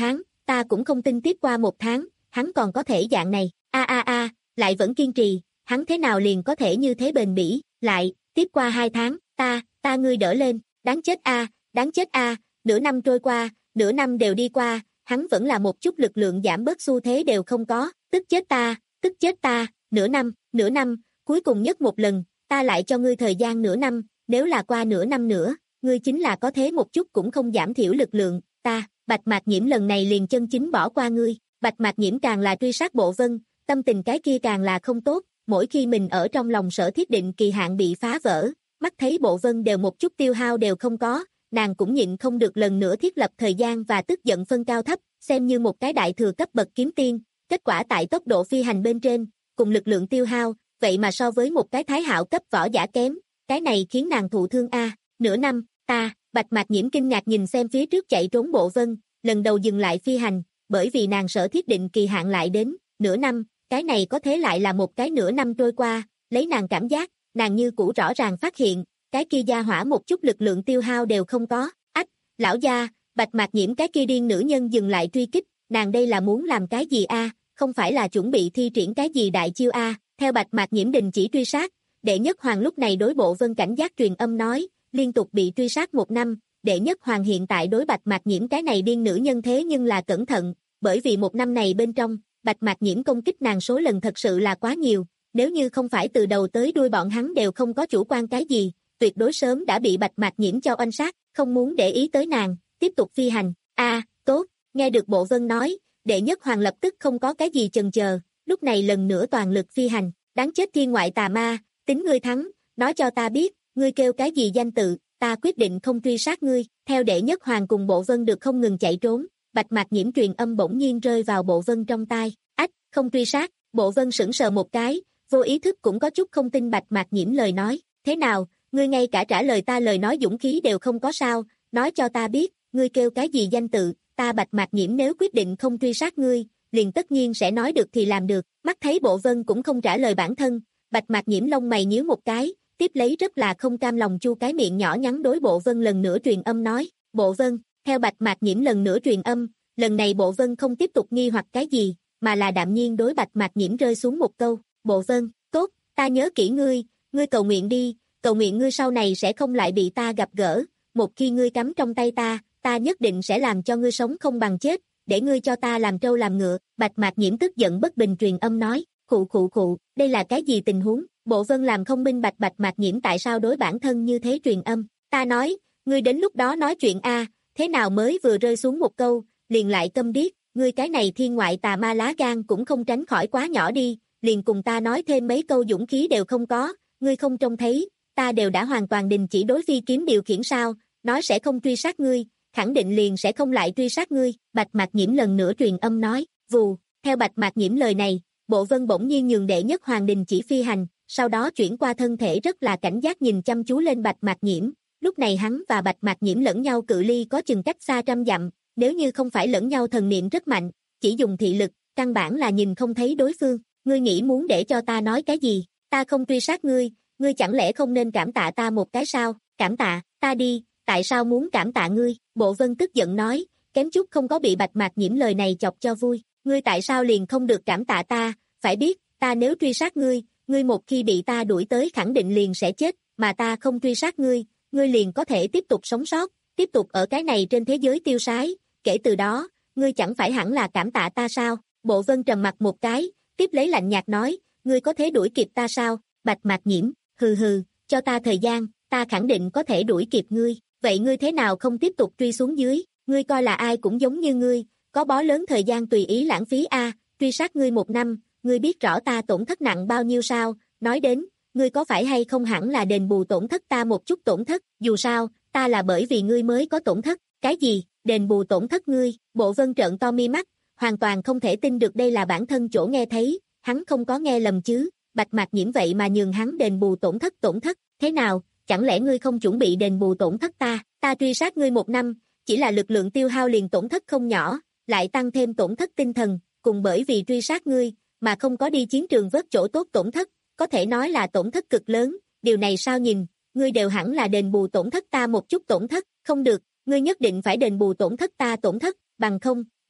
ta cũng không tin tiếp qua một tháng, hắn còn có thể dạng này, a a a, lại vẫn kiên trì, hắn thế nào liền có thể như thế bền bỉ, lại, tiếp qua hai tháng, ta, ta ngươi đỡ lên, đáng chết a, đáng chết a, nửa năm trôi qua, nửa năm đều đi qua, hắn vẫn là một chút lực lượng giảm bớt xu thế đều không có, tức chết ta, tức chết ta, nửa năm, nửa năm, cuối cùng nhất một lần, ta lại cho ngươi thời gian nửa năm, nếu là qua nửa năm nữa, ngươi chính là có thế một chút cũng không giảm thiểu lực lượng, ta, Bạch Mạc Nhiễm lần này liền chân chính bỏ qua ngươi, Bạch Mạc Nhiễm càng là truy sát Bộ Vân, tâm tình cái kia càng là không tốt, mỗi khi mình ở trong lòng sở thiết định kỳ hạn bị phá vỡ, mắt thấy Bộ Vân đều một chút tiêu hao đều không có, nàng cũng nhịn không được lần nữa thiết lập thời gian và tức giận phân cao thấp, xem như một cái đại thừa cấp bậc kiếm tiên, kết quả tại tốc độ phi hành bên trên, cùng lực lượng tiêu hao, vậy mà so với một cái thái hạo cấp võ giả kém, cái này khiến nàng thụ thương a, nửa năm, ta, Bạch Mạc Nhiễm kinh ngạc nhìn xem phía trước chạy trốn Bộ Vân, lần đầu dừng lại phi hành, bởi vì nàng sở thiết định kỳ hạn lại đến, nửa năm, cái này có thế lại là một cái nửa năm trôi qua, lấy nàng cảm giác, nàng như cũ rõ ràng phát hiện, cái kia gia hỏa một chút lực lượng tiêu hao đều không có, ách, lão gia, Bạch Mạc Nhiễm cái kia điên nữ nhân dừng lại truy kích, nàng đây là muốn làm cái gì a, không phải là chuẩn bị thi triển cái gì đại chiêu a, theo Bạch Mạc Nhiễm đình chỉ truy sát, Đệ Nhất Hoàng lúc này đối Bộ Vân cảnh giác truyền âm nói, liên tục bị truy sát một năm, Đệ Nhất Hoàng hiện tại đối Bạch Mạc Nhiễm cái này điên nữ nhân thế nhưng là cẩn thận, bởi vì một năm này bên trong, Bạch Mạc Nhiễm công kích nàng số lần thật sự là quá nhiều, nếu như không phải từ đầu tới đuôi bọn hắn đều không có chủ quan cái gì, tuyệt đối sớm đã bị Bạch Mạc Nhiễm cho oanh sát, không muốn để ý tới nàng, tiếp tục phi hành, a tốt, nghe được Bộ Vân nói, Đệ Nhất Hoàng lập tức không có cái gì chần chờ, lúc này lần nữa toàn lực phi hành, đáng chết thiên ngoại tà ma, tính ngươi thắng, nói cho ta biết, ngươi kêu cái gì danh tự, ta quyết định không truy sát ngươi, theo Đệ Nhất Hoàng cùng Bộ Vân được không ngừng chạy trốn, Bạch Mạc Nhiễm truyền âm bỗng nhiên rơi vào Bộ Vân trong tai, ách, không truy sát, Bộ Vân sững sờ một cái, vô ý thức cũng có chút không tin Bạch Mạc Nhiễm lời nói, thế nào, ngươi ngay cả trả lời ta lời nói dũng khí đều không có sao, nói cho ta biết, ngươi kêu cái gì danh tự, ta Bạch Mạc Nhiễm nếu quyết định không truy sát ngươi, liền tất nhiên sẽ nói được thì làm được, mắt thấy Bộ Vân cũng không trả lời bản thân, Bạch Mạc Nhiễm lông mày nhíu một cái, tiếp lấy rất là không cam lòng chu cái miệng nhỏ nhắn đối Bộ Vân lần nữa truyền âm nói, Bộ Vân, theo Bạch Mạc Nhiễm lần nữa truyền âm, lần này Bộ Vân không tiếp tục nghi hoặc cái gì, mà là đạm nhiên đối Bạch Mạc Nhiễm rơi xuống một câu, Bộ Vân, tốt, ta nhớ kỹ ngươi, ngươi cầu nguyện đi, cầu nguyện ngươi sau này sẽ không lại bị ta gặp gỡ, một khi ngươi cắm trong tay ta, ta nhất định sẽ làm cho ngươi sống không bằng chết, để ngươi cho ta làm trâu làm ngựa, Bạch Mạc Nhiễm tức giận bất bình truyền âm nói, khụ khụ khụ, đây là cái gì tình huống, Bộ Vân làm không minh bạch Bạch Mạc Nhiễm tại sao đối bản thân như thế truyền âm, ta nói, ngươi đến lúc đó nói chuyện a, thế nào mới vừa rơi xuống một câu, liền lại câm điếc, ngươi cái này thiên ngoại tà ma lá gan cũng không tránh khỏi quá nhỏ đi, liền cùng ta nói thêm mấy câu dũng khí đều không có, ngươi không trông thấy, ta đều đã hoàn toàn đình chỉ đối phi kiếm điều khiển sao, nói sẽ không truy sát ngươi, khẳng định liền sẽ không lại truy sát ngươi, Bạch Mạc Nhiễm lần nữa truyền âm nói, vù, theo Bạch Mạc Nhiễm lời này, Bộ Vân bỗng nhiên nhường Đệ Nhất Hoàng đình chỉ phi hành, sau đó chuyển qua thân thể rất là cảnh giác nhìn chăm chú lên Bạch Mạc Nhiễm, lúc này hắn và Bạch Mạc Nhiễm lẫn nhau cự ly có chừng cách xa trăm dặm, nếu như không phải lẫn nhau thần niệm rất mạnh, chỉ dùng thị lực, căn bản là nhìn không thấy đối phương, ngươi nghĩ muốn để cho ta nói cái gì, ta không truy sát ngươi, ngươi chẳng lẽ không nên cảm tạ ta một cái sao, cảm tạ, ta đi, tại sao muốn cảm tạ ngươi, Bộ Vân tức giận nói, kém chút không có bị Bạch Mạc Nhiễm lời này chọc cho vui, ngươi tại sao liền không được cảm tạ ta, phải biết, ta nếu truy sát ngươi, ngươi một khi bị ta đuổi tới khẳng định liền sẽ chết, mà ta không truy sát ngươi, ngươi liền có thể tiếp tục sống sót, tiếp tục ở cái này trên thế giới tiêu sái, kể từ đó, ngươi chẳng phải hẳn là cảm tạ ta sao, Bộ Vân trầm mặt một cái, tiếp lấy lạnh nhạt nói, ngươi có thể đuổi kịp ta sao, Bạch Mạc Nhiễm, hừ hừ, cho ta thời gian, ta khẳng định có thể đuổi kịp ngươi, vậy ngươi thế nào không tiếp tục truy xuống dưới, ngươi coi là ai cũng giống như ngươi, có bó lớn thời gian tùy ý lãng phí a, truy sát ngươi một năm, ngươi biết rõ ta tổn thất nặng bao nhiêu sao, nói đến, ngươi có phải hay không hẳn là đền bù tổn thất ta một chút tổn thất, dù sao, ta là bởi vì ngươi mới có tổn thất, cái gì, đền bù tổn thất ngươi, Bộ Vân trợn to mi mắt, hoàn toàn không thể tin được đây là bản thân chỗ nghe thấy, hắn không có nghe lầm chứ, Bạch Mạc Nhiễm vậy mà nhường hắn đền bù tổn thất tổn thất, thế nào, chẳng lẽ ngươi không chuẩn bị đền bù tổn thất ta, ta truy sát ngươi một năm, chỉ là lực lượng tiêu hao liền tổn thất không nhỏ, lại tăng thêm tổn thất tinh thần, cùng bởi vì truy sát ngươi, mà không có đi chiến trường vớt chỗ tốt tổn thất, có thể nói là tổn thất cực lớn, điều này sao nhìn, ngươi đều hẳn là đền bù tổn thất ta một chút tổn thất, không được, ngươi nhất định phải đền bù tổn thất ta tổn thất, bằng không,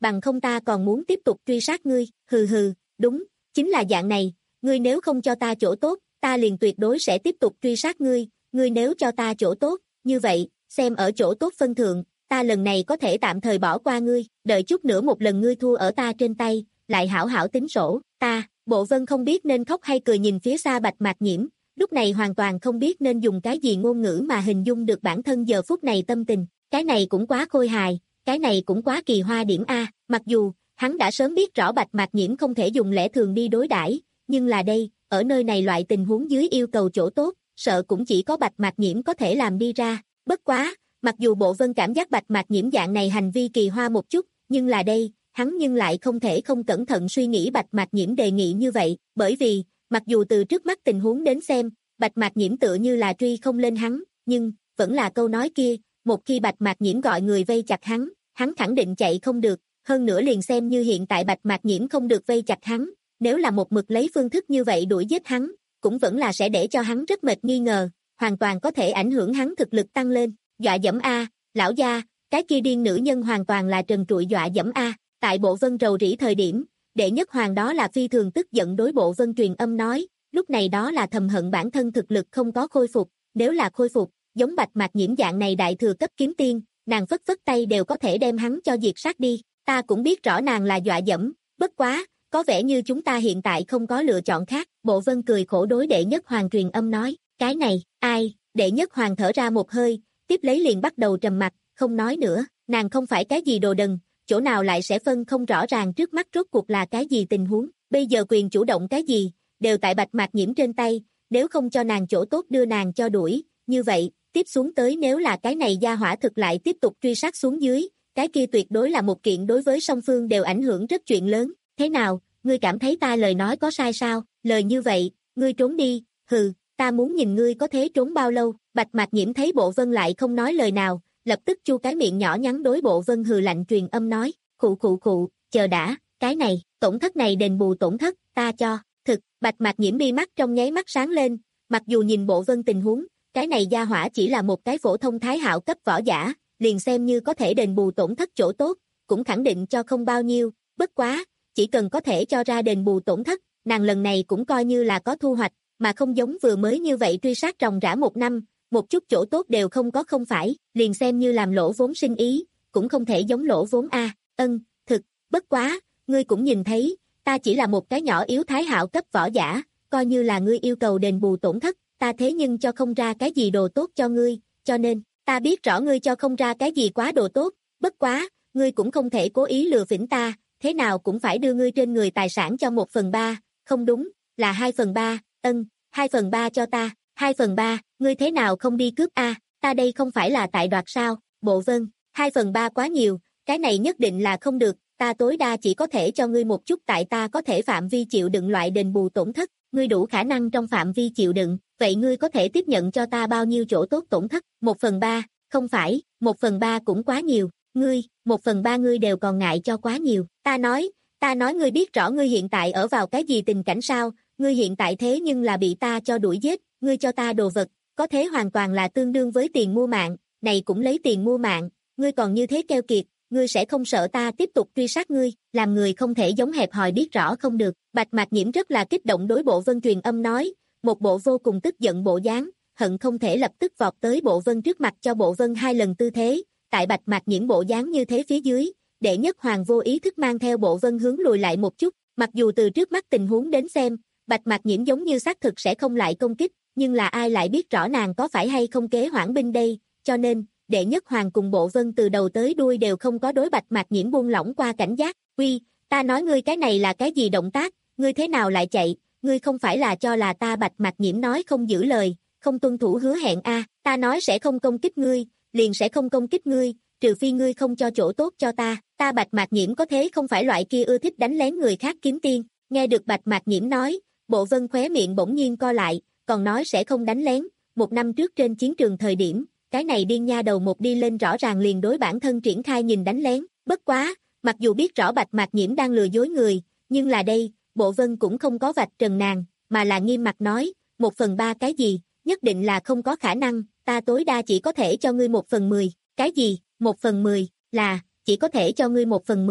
bằng không ta còn muốn tiếp tục truy sát ngươi, hừ hừ, đúng, chính là dạng này, ngươi nếu không cho ta chỗ tốt, ta liền tuyệt đối sẽ tiếp tục truy sát ngươi, ngươi nếu cho ta chỗ tốt, như vậy, xem ở chỗ tốt phân thượng, ta lần này có thể tạm thời bỏ qua ngươi, đợi chút nữa một lần ngươi thua ở ta trên tay, lại hảo hảo tính sổ, ta, Bộ Vân không biết nên khóc hay cười nhìn phía xa Bạch Mạc Nhiễm, lúc này hoàn toàn không biết nên dùng cái gì ngôn ngữ mà hình dung được bản thân giờ phút này tâm tình, cái này cũng quá khôi hài, cái này cũng quá kỳ hoa điểm A, mặc dù, hắn đã sớm biết rõ Bạch Mạc Nhiễm không thể dùng lẽ thường đi đối đãi, nhưng là đây, ở nơi này loại tình huống dưới yêu cầu chỗ tốt, sợ cũng chỉ có Bạch Mạc Nhiễm có thể làm đi ra, bất quá, mặc dù Bộ Vân cảm giác Bạch Mạc Nhiễm dạng này hành vi kỳ hoa một chút, nhưng là đây, hắn nhưng lại không thể không cẩn thận suy nghĩ Bạch Mạc Nhiễm đề nghị như vậy, bởi vì, mặc dù từ trước mắt tình huống đến xem, Bạch Mạc Nhiễm tựa như là truy không lên hắn, nhưng, vẫn là câu nói kia, một khi Bạch Mạc Nhiễm gọi người vây chặt hắn, hắn khẳng định chạy không được, hơn nữa liền xem như hiện tại Bạch Mạc Nhiễm không được vây chặt hắn, nếu là một mực lấy phương thức như vậy đuổi giết hắn, cũng vẫn là sẽ để cho hắn rất mệt nghi ngờ, hoàn toàn có thể ảnh hưởng hắn thực lực tăng lên, dọa dẫm A, lão gia, cái kia điên nữ nhân hoàn toàn là trần trụi dọa dẫm A, tại Bộ Vân rầu rĩ thời điểm, Đệ Nhất Hoàng đó là phi thường tức giận đối Bộ Vân truyền âm nói, lúc này đó là thầm hận bản thân thực lực không có khôi phục, nếu là khôi phục, giống Bạch Mạc Nhiễm dạng này đại thừa cấp kiếm tiên, nàng phất phất tay đều có thể đem hắn cho diệt sát đi, ta cũng biết rõ nàng là dọa dẫm, bất quá, có vẻ như chúng ta hiện tại không có lựa chọn khác, Bộ Vân cười khổ đối Đệ Nhất Hoàng truyền âm nói, cái này, ai, Đệ Nhất Hoàng thở ra một hơi, tiếp lấy liền bắt đầu trầm mặc, không nói nữa, nàng không phải cái gì đồ đần, chỗ nào lại sẽ phân không rõ ràng trước mắt rốt cuộc là cái gì tình huống, bây giờ quyền chủ động cái gì, đều tại Bạch Mạc Nhiễm trên tay, nếu không cho nàng chỗ tốt đưa nàng cho đuổi, như vậy, tiếp xuống tới nếu là cái này gia hỏa thực lại tiếp tục truy sát xuống dưới, cái kia tuyệt đối là một kiện đối với song phương đều ảnh hưởng rất chuyện lớn, thế nào, ngươi cảm thấy ta lời nói có sai sao, lời như vậy, ngươi trốn đi, hừ, ta muốn nhìn ngươi có thể trốn bao lâu, Bạch Mạc Nhiễm thấy Bộ Vân lại không nói lời nào, lập tức chu cái miệng nhỏ nhắn đối Bộ Vân hừ lạnh truyền âm nói, khụ khụ khụ, chờ đã, cái này, tổn thất này đền bù tổn thất, ta cho, thực, Bạch Mạc Nhiễm mi mắt trong nháy mắt sáng lên, mặc dù nhìn Bộ Vân tình huống, cái này gia hỏa chỉ là một cái phổ thông thái hạo cấp võ giả, liền xem như có thể đền bù tổn thất chỗ tốt, cũng khẳng định cho không bao nhiêu, bất quá, chỉ cần có thể cho ra đền bù tổn thất, nàng lần này cũng coi như là có thu hoạch, mà không giống vừa mới như vậy truy sát ròng rã một năm, một chút chỗ tốt đều không có không phải, liền xem như làm lỗ vốn sinh ý, cũng không thể giống lỗ vốn a. Ân, thực, bất quá, ngươi cũng nhìn thấy, ta chỉ là một cái nhỏ yếu thái hạo cấp võ giả, coi như là ngươi yêu cầu đền bù tổn thất, ta thế nhưng cho không ra cái gì đồ tốt cho ngươi, cho nên, ta biết rõ ngươi cho không ra cái gì quá đồ tốt, bất quá, ngươi cũng không thể cố ý lừa phỉnh ta, thế nào cũng phải đưa ngươi trên người tài sản cho một phần ba, không đúng, là hai phần ba, ân, hai phần ba cho ta, hai phần ba, ngươi thế nào không đi cướp a? Ta đây không phải là tại đoạt sao, Bộ Vân, hai phần ba quá nhiều, cái này nhất định là không được, ta tối đa chỉ có thể cho ngươi một chút tại ta có thể phạm vi chịu đựng loại đền bù tổn thất, ngươi đủ khả năng trong phạm vi chịu đựng, vậy ngươi có thể tiếp nhận cho ta bao nhiêu chỗ tốt tổn thất, một phần ba, không phải, một phần ba cũng quá nhiều, ngươi, một phần ba ngươi đều còn ngại cho quá nhiều, ta nói, ta nói ngươi biết rõ ngươi hiện tại ở vào cái gì tình cảnh sao, ngươi hiện tại thế nhưng là bị ta cho đuổi giết, ngươi cho ta đồ vật, có thế hoàn toàn là tương đương với tiền mua mạng, này cũng lấy tiền mua mạng, ngươi còn như thế keo kiệt, ngươi sẽ không sợ ta tiếp tục truy sát ngươi, làm người không thể giống hẹp hòi biết rõ không được, Bạch Mạc Nhiễm rất là kích động đối Bộ Vân truyền âm nói, một bộ vô cùng tức giận bộ dáng, hận không thể lập tức vọt tới Bộ Vân trước mặt cho Bộ Vân hai lần tư thế, tại Bạch Mạc Nhiễm bộ dáng như thế phía dưới, Đệ Nhất Hoàng vô ý thức mang theo Bộ Vân hướng lùi lại một chút, mặc dù từ trước mắt tình huống đến xem, Bạch Mạc Nhiễm giống như xác thực sẽ không lại công kích, nhưng là ai lại biết rõ nàng có phải hay không kế hoãn binh đây, cho nên, Đệ Nhất Hoàng cùng Bộ Vân từ đầu tới đuôi đều không có đối Bạch Mạc Nhiễm buông lỏng qua cảnh giác, uy, ta nói ngươi cái này là cái gì động tác, ngươi thế nào lại chạy, ngươi không phải là cho là ta Bạch Mạc Nhiễm nói không giữ lời, không tuân thủ hứa hẹn a, à, ta nói sẽ không công kích ngươi, liền sẽ không công kích ngươi, trừ phi ngươi không cho chỗ tốt cho ta, ta Bạch Mạc Nhiễm có thế không phải loại kia ưa thích đánh lén người khác kiếm tiên, nghe được Bạch Mạc Nhiễm nói, Bộ Vân khóe miệng bỗng nhiên co lại, còn nói sẽ không đánh lén, một năm trước trên chiến trường thời điểm, cái này điên nha đầu một đi lên rõ ràng liền đối bản thân triển khai nhìn đánh lén, bất quá, mặc dù biết rõ Bạch Mạc Nhiễm đang lừa dối người, nhưng là đây, Bộ Vân cũng không có vạch trần nàng, mà là nghiêm mặt nói, một phần ba cái gì, nhất định là không có khả năng, ta tối đa chỉ có thể cho ngươi một phần mười, cái gì, một phần mười, là, chỉ có thể cho ngươi một phần mười,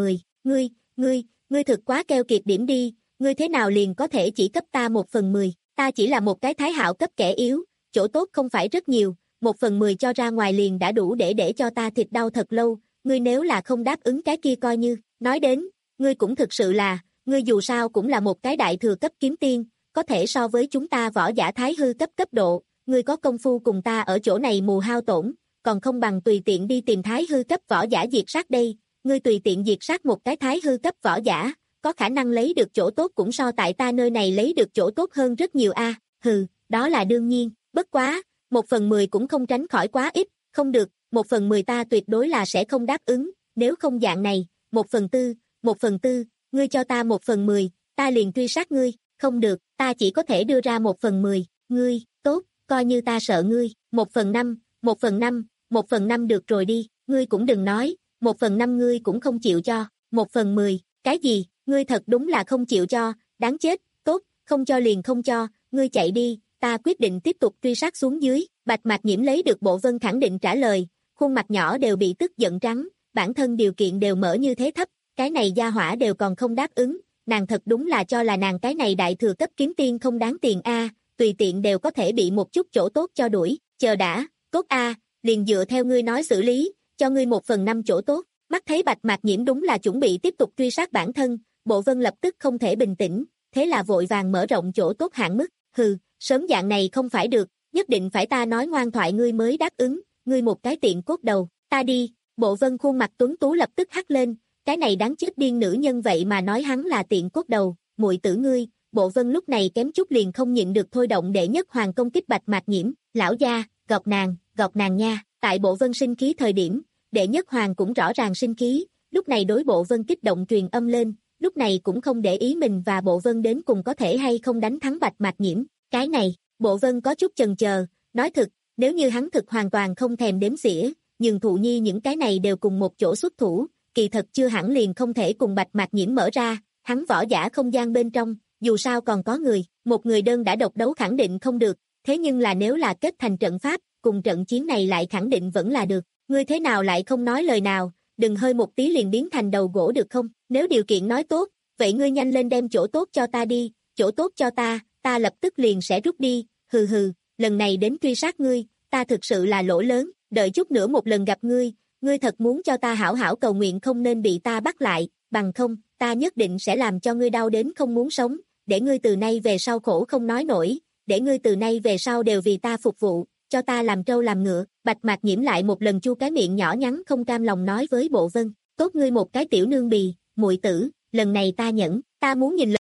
ngươi, ngươi, ngươi thực quá keo kiệt điểm đi, ngươi thế nào liền có thể chỉ cấp ta một phần mười, ta chỉ là một cái thái hạo cấp kẻ yếu, chỗ tốt không phải rất nhiều, một phần mười cho ra ngoài liền đã đủ để để cho ta thịt đau thật lâu, ngươi nếu là không đáp ứng cái kia coi như, nói đến, ngươi cũng thực sự là, ngươi dù sao cũng là một cái đại thừa cấp kiếm tiên, có thể so với chúng ta võ giả thái hư cấp cấp độ, ngươi có công phu cùng ta ở chỗ này mù hao tổn, còn không bằng tùy tiện đi tìm thái hư cấp võ giả diệt sát đây, ngươi tùy tiện diệt sát một cái thái hư cấp võ giả, có khả năng lấy được chỗ tốt cũng so tại ta nơi này lấy được chỗ tốt hơn rất nhiều a. Hừ, đó là đương nhiên, bất quá, một phần mười cũng không tránh khỏi quá ít, không được, một phần mười ta tuyệt đối là sẽ không đáp ứng, nếu không dạng này, một phần tư, một phần tư, ngươi cho ta một phần mười, ta liền truy sát ngươi, không được, ta chỉ có thể đưa ra một phần mười, ngươi, tốt, coi như ta sợ ngươi, một phần năm, một phần năm, một phần năm được rồi đi, ngươi cũng đừng nói, một phần năm ngươi cũng không chịu cho, một phần mười, cái gì, ngươi thật đúng là không chịu cho, đáng chết, tốt, không cho liền không cho, ngươi chạy đi, ta quyết định tiếp tục truy sát xuống dưới, Bạch Mạc Nhiễm lấy được Bộ Vân khẳng định trả lời, khuôn mặt nhỏ đều bị tức giận trắng, bản thân điều kiện đều mở như thế thấp, cái này gia hỏa đều còn không đáp ứng, nàng thật đúng là cho là nàng cái này đại thừa cấp kiếm tiên không đáng tiền a, tùy tiện đều có thể bị một chút chỗ tốt cho đuổi, chờ đã, tốt a, liền dựa theo ngươi nói xử lý, cho ngươi một phần năm chỗ tốt, mắt thấy Bạch Mạc Nhiễm đúng là chuẩn bị tiếp tục truy sát bản thân, Bộ Vân lập tức không thể bình tĩnh, thế là vội vàng mở rộng chỗ tốt hạn mức, hừ, sớm dạng này không phải được, nhất định phải ta nói ngoan thoại ngươi mới đáp ứng, ngươi một cái tiện cốt đầu, ta đi, Bộ Vân khuôn mặt tuấn tú lập tức hắt lên, cái này đáng chết điên nữ nhân vậy mà nói hắn là tiện cốt đầu, muội tử ngươi, Bộ Vân lúc này kém chút liền không nhịn được thôi động đệ nhất hoàng công kích Bạch Mạc Nhiễm, lão gia, gọt nàng, gọt nàng nha, tại Bộ Vân sinh khí thời điểm, đệ nhất hoàng cũng rõ ràng sinh khí, lúc này đối Bộ Vân kích động truyền âm lên, lúc này cũng không để ý mình và Bộ Vân đến cùng có thể hay không đánh thắng Bạch Mạc Nhiễm, cái này, Bộ Vân có chút chần chờ, nói thực, nếu như hắn thực hoàn toàn không thèm đếm xỉa, nhưng Thụ Nhi những cái này đều cùng một chỗ xuất thủ, kỳ thật chưa hẳn liền không thể cùng Bạch Mạc Nhiễm mở ra, hắn võ giả không gian bên trong, dù sao còn có người, một người đơn đã độc đấu khẳng định không được, thế nhưng là nếu là kết thành trận pháp, cùng trận chiến này lại khẳng định vẫn là được, ngươi thế nào lại không nói lời nào, đừng hơi một tí liền biến thành đầu gỗ được không, nếu điều kiện nói tốt, vậy ngươi nhanh lên đem chỗ tốt cho ta đi, chỗ tốt cho ta, ta lập tức liền sẽ rút đi, hừ hừ, lần này đến truy sát ngươi, ta thực sự là lỗ lớn, đợi chút nữa một lần gặp ngươi, ngươi thật muốn cho ta hảo hảo cầu nguyện không nên bị ta bắt lại, bằng không, ta nhất định sẽ làm cho ngươi đau đến không muốn sống, để ngươi từ nay về sau khổ không nói nổi, để ngươi từ nay về sau đều vì ta phục vụ, cho ta làm trâu làm ngựa, Bạch Mạc Nhiễm lại một lần chu cái miệng nhỏ nhắn không cam lòng nói với Bộ Vân, tốt ngươi một cái tiểu nương bì, muội tử, lần này ta nhẫn, ta muốn nhìn lần.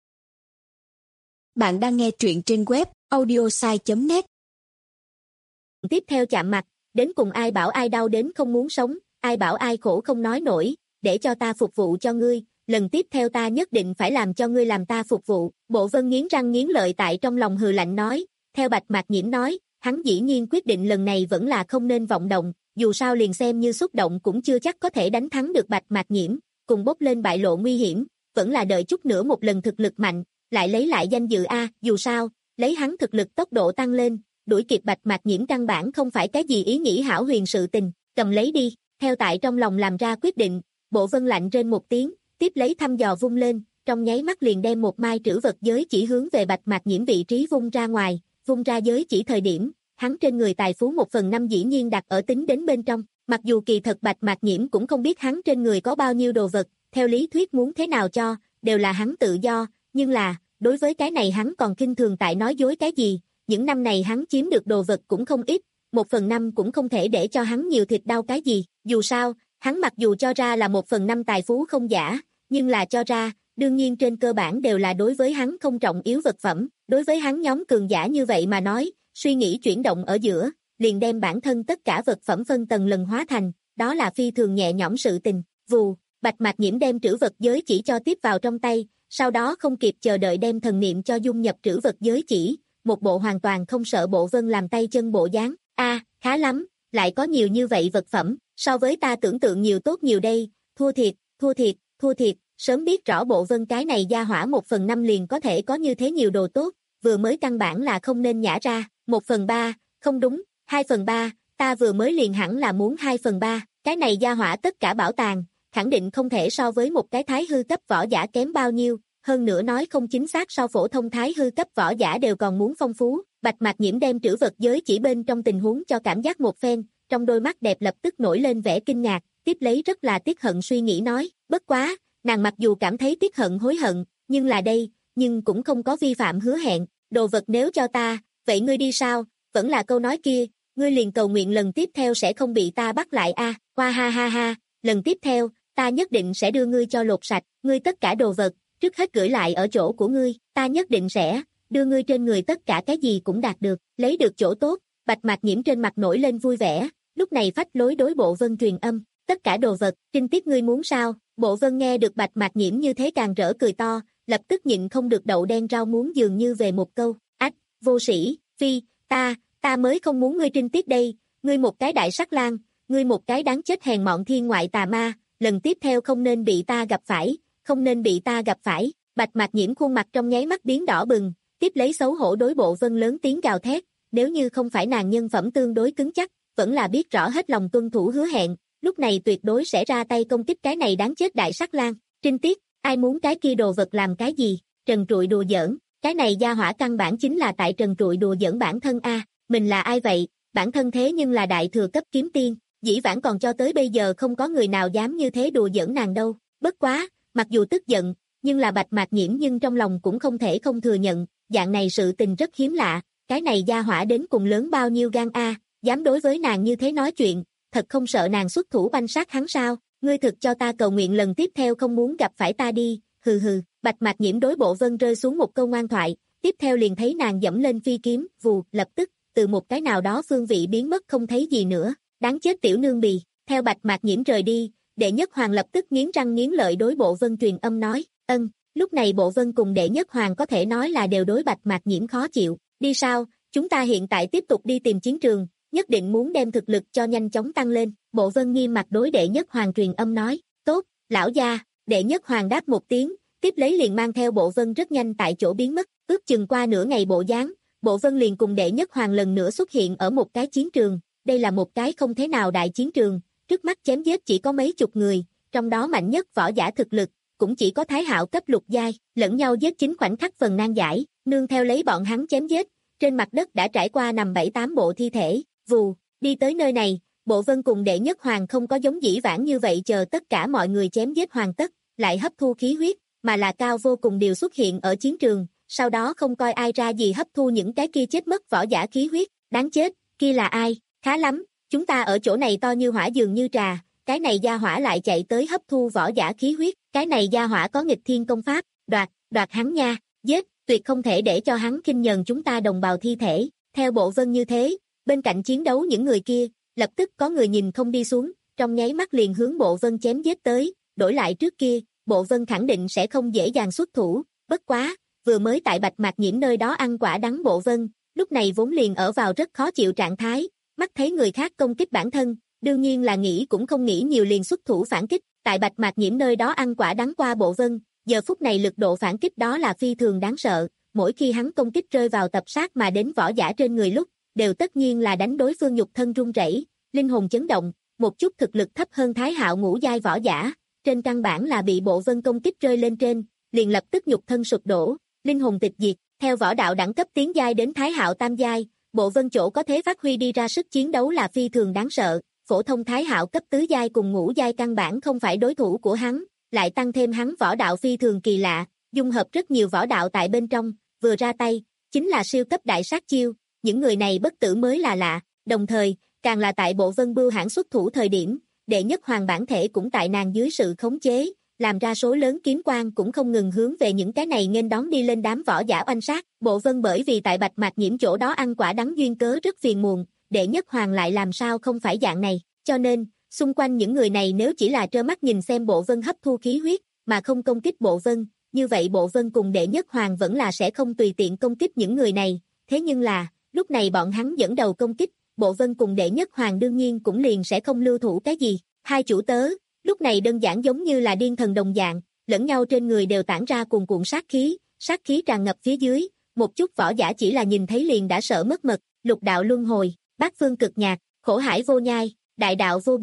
Bạn đang nghe truyện trên web audiosai chấm net. Tiếp theo chạm mặt, đến cùng ai bảo ai đau đến không muốn sống, ai bảo ai khổ không nói nổi, để cho ta phục vụ cho ngươi, lần tiếp theo ta nhất định phải làm cho ngươi làm ta phục vụ, Bộ Vân nghiến răng nghiến lợi tại trong lòng hừ lạnh nói, theo Bạch Mạc Nhiễm nói, hắn dĩ nhiên quyết định lần này vẫn là không nên vọng động, dù sao liền xem như xúc động cũng chưa chắc có thể đánh thắng được Bạch Mạc Nhiễm, cùng bốc lên bại lộ nguy hiểm, vẫn là đợi chút nữa một lần thực lực mạnh, lại lấy lại danh dự a, dù sao, lấy hắn thực lực tốc độ tăng lên, đuổi kịp Bạch Mạc Nhiễm căn bản không phải cái gì ý nghĩ hão huyền sự tình, cầm lấy đi, theo tại trong lòng làm ra quyết định, Bộ Vân lạnh rên một tiếng, tiếp lấy thăm dò vung lên, trong nháy mắt liền đem một mai trữ vật giới chỉ hướng về Bạch Mạc Nhiễm vị trí vung ra ngoài, vung ra giới chỉ thời điểm, hắn trên người tài phú một phần năm dĩ nhiên đặt ở tính đến bên trong, mặc dù kỳ thật Bạch Mạc Nhiễm cũng không biết hắn trên người có bao nhiêu đồ vật, theo lý thuyết muốn thế nào cho, đều là hắn tự do, nhưng là, đối với cái này hắn còn khinh thường tại nói dối cái gì, những năm này hắn chiếm được đồ vật cũng không ít, một phần năm cũng không thể để cho hắn nhiều thịt đau cái gì, dù sao, hắn mặc dù cho ra là một phần năm tài phú không giả, nhưng là cho ra, đương nhiên trên cơ bản đều là đối với hắn không trọng yếu vật phẩm, đối với hắn nhóm cường giả như vậy mà nói, suy nghĩ chuyển động ở giữa, liền đem bản thân tất cả vật phẩm phân tầng lần hóa thành, đó là phi thường nhẹ nhõm sự tình, vù, Bạch Mạc Nhiễm đem trữ vật giới chỉ cho tiếp vào trong tay, sau đó không kịp chờ đợi đem thần niệm cho dung nhập trữ vật giới chỉ, một bộ hoàn toàn không sợ Bộ Vân làm tay chân bộ dáng, a khá lắm, lại có nhiều như vậy vật phẩm, so với ta tưởng tượng nhiều tốt nhiều đây, thua thiệt, thua thiệt, thua thiệt, sớm biết rõ Bộ Vân cái này gia hỏa một phần năm liền có thể có như thế nhiều đồ tốt, vừa mới căn bản là không nên nhả ra, một phần ba, không đúng, hai phần ba, ta vừa mới liền hẳn là muốn hai phần ba, cái này gia hỏa tất cả bảo tàng, khẳng định không thể so với một cái thái hư cấp võ giả kém bao nhiêu, hơn nữa nói không chính xác so phổ thông thái hư cấp võ giả đều còn muốn phong phú. Bạch Mạc Nhiễm đem trữ vật giới chỉ bên trong tình huống cho cảm giác một phen, trong đôi mắt đẹp lập tức nổi lên vẻ kinh ngạc, tiếp lấy rất là tiếc hận suy nghĩ nói, bất quá, nàng mặc dù cảm thấy tiếc hận hối hận, nhưng là đây, nhưng cũng không có vi phạm hứa hẹn, đồ vật nếu cho ta, vậy ngươi đi sao, vẫn là câu nói kia, ngươi liền cầu nguyện lần tiếp theo sẽ không bị ta bắt lại a. Hoa ha ha ha, lần tiếp theo, ta nhất định sẽ đưa ngươi cho lột sạch, ngươi tất cả đồ vật, trước hết gửi lại ở chỗ của ngươi, ta nhất định sẽ đưa ngươi trên người tất cả cái gì cũng đạt được, lấy được chỗ tốt. Bạch Mạc Nhiễm trên mặt nổi lên vui vẻ, lúc này phách lối đối Bộ Vân truyền âm, tất cả đồ vật, trinh tiết ngươi muốn sao? Bộ Vân nghe được Bạch Mạc Nhiễm như thế càng rỡ cười to, lập tức nhịn không được đậu đen rau muống dường như về một câu, ách, vô sĩ, phi, ta, ta mới không muốn ngươi trinh tiết đây, ngươi một cái đại sắc lang, ngươi một cái đáng chết hèn mọn thiên ngoại tà ma, lần tiếp theo không nên bị ta gặp phải, không nên bị ta gặp phải. Bạch Mạc Nhiễm khuôn mặt trong nháy mắt biến đỏ bừng, tiếp lấy xấu hổ đối Bộ Vân lớn tiếng gào thét, nếu như không phải nàng nhân phẩm tương đối cứng chắc, vẫn là biết rõ hết lòng tuân thủ hứa hẹn, lúc này tuyệt đối sẽ ra tay công kích cái này đáng chết đại sắc lang. Trinh tiết, ai muốn cái kia đồ vật làm cái gì? Trần Trụi đùa giỡn, cái này gia hỏa căn bản chính là tại Trần Trụi đùa giỡn bản thân a, mình là ai vậy? Bản thân thế nhưng là đại thừa cấp kiếm tiên, dĩ vãng còn cho tới bây giờ không có người nào dám như thế đùa giỡn nàng đâu. Bất quá, mặc dù tức giận, nhưng là Bạch Mạc Nhiễm nhưng trong lòng cũng không thể không thừa nhận, dạng này sự tình rất hiếm lạ, cái này gia hỏa đến cùng lớn bao nhiêu gan a, dám đối với nàng như thế nói chuyện, thật không sợ nàng xuất thủ banh sát hắn sao? Ngươi thực cho ta cầu nguyện lần tiếp theo không muốn gặp phải ta đi, hừ hừ. Bạch Mạc Nhiễm đối Bộ Vân rơi xuống một câu ngoan thoại, tiếp theo liền thấy nàng dẫm lên phi kiếm, vù, lập tức, từ một cái nào đó phương vị biến mất không thấy gì nữa, đáng chết tiểu nương bì. Theo Bạch Mạc Nhiễm rời đi, Đệ Nhất Hoàng lập tức nghiến răng nghiến lợi đối Bộ Vân truyền âm nói, ân, lúc này Bộ Vân cùng Đệ Nhất Hoàng có thể nói là đều đối Bạch Mạc Nhiễm khó chịu, đi sao, chúng ta hiện tại tiếp tục đi tìm chiến trường, nhất định muốn đem thực lực cho nhanh chóng tăng lên. Bộ Vân nghiêm mặt đối Đệ Nhất Hoàng truyền âm nói, tốt, lão gia. Đệ Nhất Hoàng đáp một tiếng, tiếp lấy liền mang theo Bộ Vân rất nhanh tại chỗ biến mất, ước chừng qua nửa ngày bộ dáng, Bộ Vân liền cùng Đệ Nhất Hoàng lần nữa xuất hiện ở một cái chiến trường, đây là một cái không thế nào đại chiến trường, trước mắt chém giết chỉ có mấy chục người, trong đó mạnh nhất võ giả thực lực, cũng chỉ có Thái Hạo cấp lục giai, lẫn nhau giết chính khoảnh khắc phần nan giải, nương theo lấy bọn hắn chém giết, trên mặt đất đã trải qua nằm bảy tám bộ thi thể, vù, đi tới nơi này, Bộ Vân cùng Đệ Nhất Hoàng không có giống dĩ vãng như vậy chờ tất cả mọi người chém giết hoàn tất, lại hấp thu khí huyết, mà là cao vô cùng điều xuất hiện ở chiến trường, sau đó không coi ai ra gì hấp thu những cái kia chết mất võ giả khí huyết, đáng chết, kia là ai, khá lắm, chúng ta ở chỗ này to như hỏa dường như trà, cái này gia hỏa lại chạy tới hấp thu võ giả khí huyết, cái này gia hỏa có nghịch thiên công pháp, đoạt, đoạt hắn nha, giết, tuyệt không thể để cho hắn khinh nhờn chúng ta đồng bào thi thể. Theo Bộ Vân như thế, bên cạnh chiến đấu những người kia, lập tức có người nhìn không đi xuống, trong nháy mắt liền hướng Bộ Vân chém giết tới, đổi lại trước kia, Bộ Vân khẳng định sẽ không dễ dàng xuất thủ, bất quá, vừa mới tại Bạch Mạc Nhiễm nơi đó ăn quả đắng Bộ Vân, lúc này vốn liền ở vào rất khó chịu trạng thái, mắt thấy người khác công kích bản thân, đương nhiên là nghĩ cũng không nghĩ nhiều liền xuất thủ phản kích, tại Bạch Mạc Nhiễm nơi đó ăn quả đắng qua Bộ Vân, giờ phút này lực độ phản kích đó là phi thường đáng sợ, mỗi khi hắn công kích rơi vào tập sát mà đến võ giả trên người lúc, đều tất nhiên là đánh đối phương nhục thân run rẩy, linh hồn chấn động, một chút thực lực thấp hơn Thái Hạo ngũ giai võ giả, trên căn bản là bị Bộ Vân công kích rơi lên trên, liền lập tức nhục thân sụp đổ, linh hồn tịch diệt, theo võ đạo đẳng cấp tiến giai đến Thái Hạo tam giai, Bộ Vân chỗ có thể phát huy đi ra sức chiến đấu là phi thường đáng sợ, phổ thông Thái Hạo cấp tứ giai cùng ngũ giai căn bản không phải đối thủ của hắn, lại tăng thêm hắn võ đạo phi thường kỳ lạ, dung hợp rất nhiều võ đạo tại bên trong, vừa ra tay, chính là siêu cấp đại sát chiêu, những người này bất tử mới là lạ, đồng thời, càng là tại Bộ Vân bưu hãn xuất thủ thời điểm, Đệ Nhất Hoàng bản thể cũng tại nàng dưới sự khống chế, làm ra số lớn kiếm quang cũng không ngừng hướng về những cái này nghênh đón đi lên đám võ giả oanh sát, Bộ Vân bởi vì tại Bạch Mạc Nhiễm chỗ đó ăn quả đắng duyên cớ rất phiền muộn, Đệ Nhất Hoàng lại làm sao không phải dạng này, cho nên, xung quanh những người này nếu chỉ là trơ mắt nhìn xem Bộ Vân hấp thu khí huyết, mà không công kích Bộ Vân, như vậy Bộ Vân cùng Đệ Nhất Hoàng vẫn là sẽ không tùy tiện công kích những người này, thế nhưng là, lúc này bọn hắn dẫn đầu công kích, Bộ Vân cùng Đệ Nhất Hoàng đương nhiên cũng liền sẽ không lưu thủ cái gì, hai chủ tớ, lúc này đơn giản giống như là điên thần đồng dạng, lẫn nhau trên người đều tản ra cuồn cuộn sát khí, sát khí tràn ngập phía dưới, một chút võ giả chỉ là nhìn thấy liền đã sợ mất mật, lục đạo luân hồi, bát phương cực nhạc, khổ hải vô nhai, đại đạo vô biên,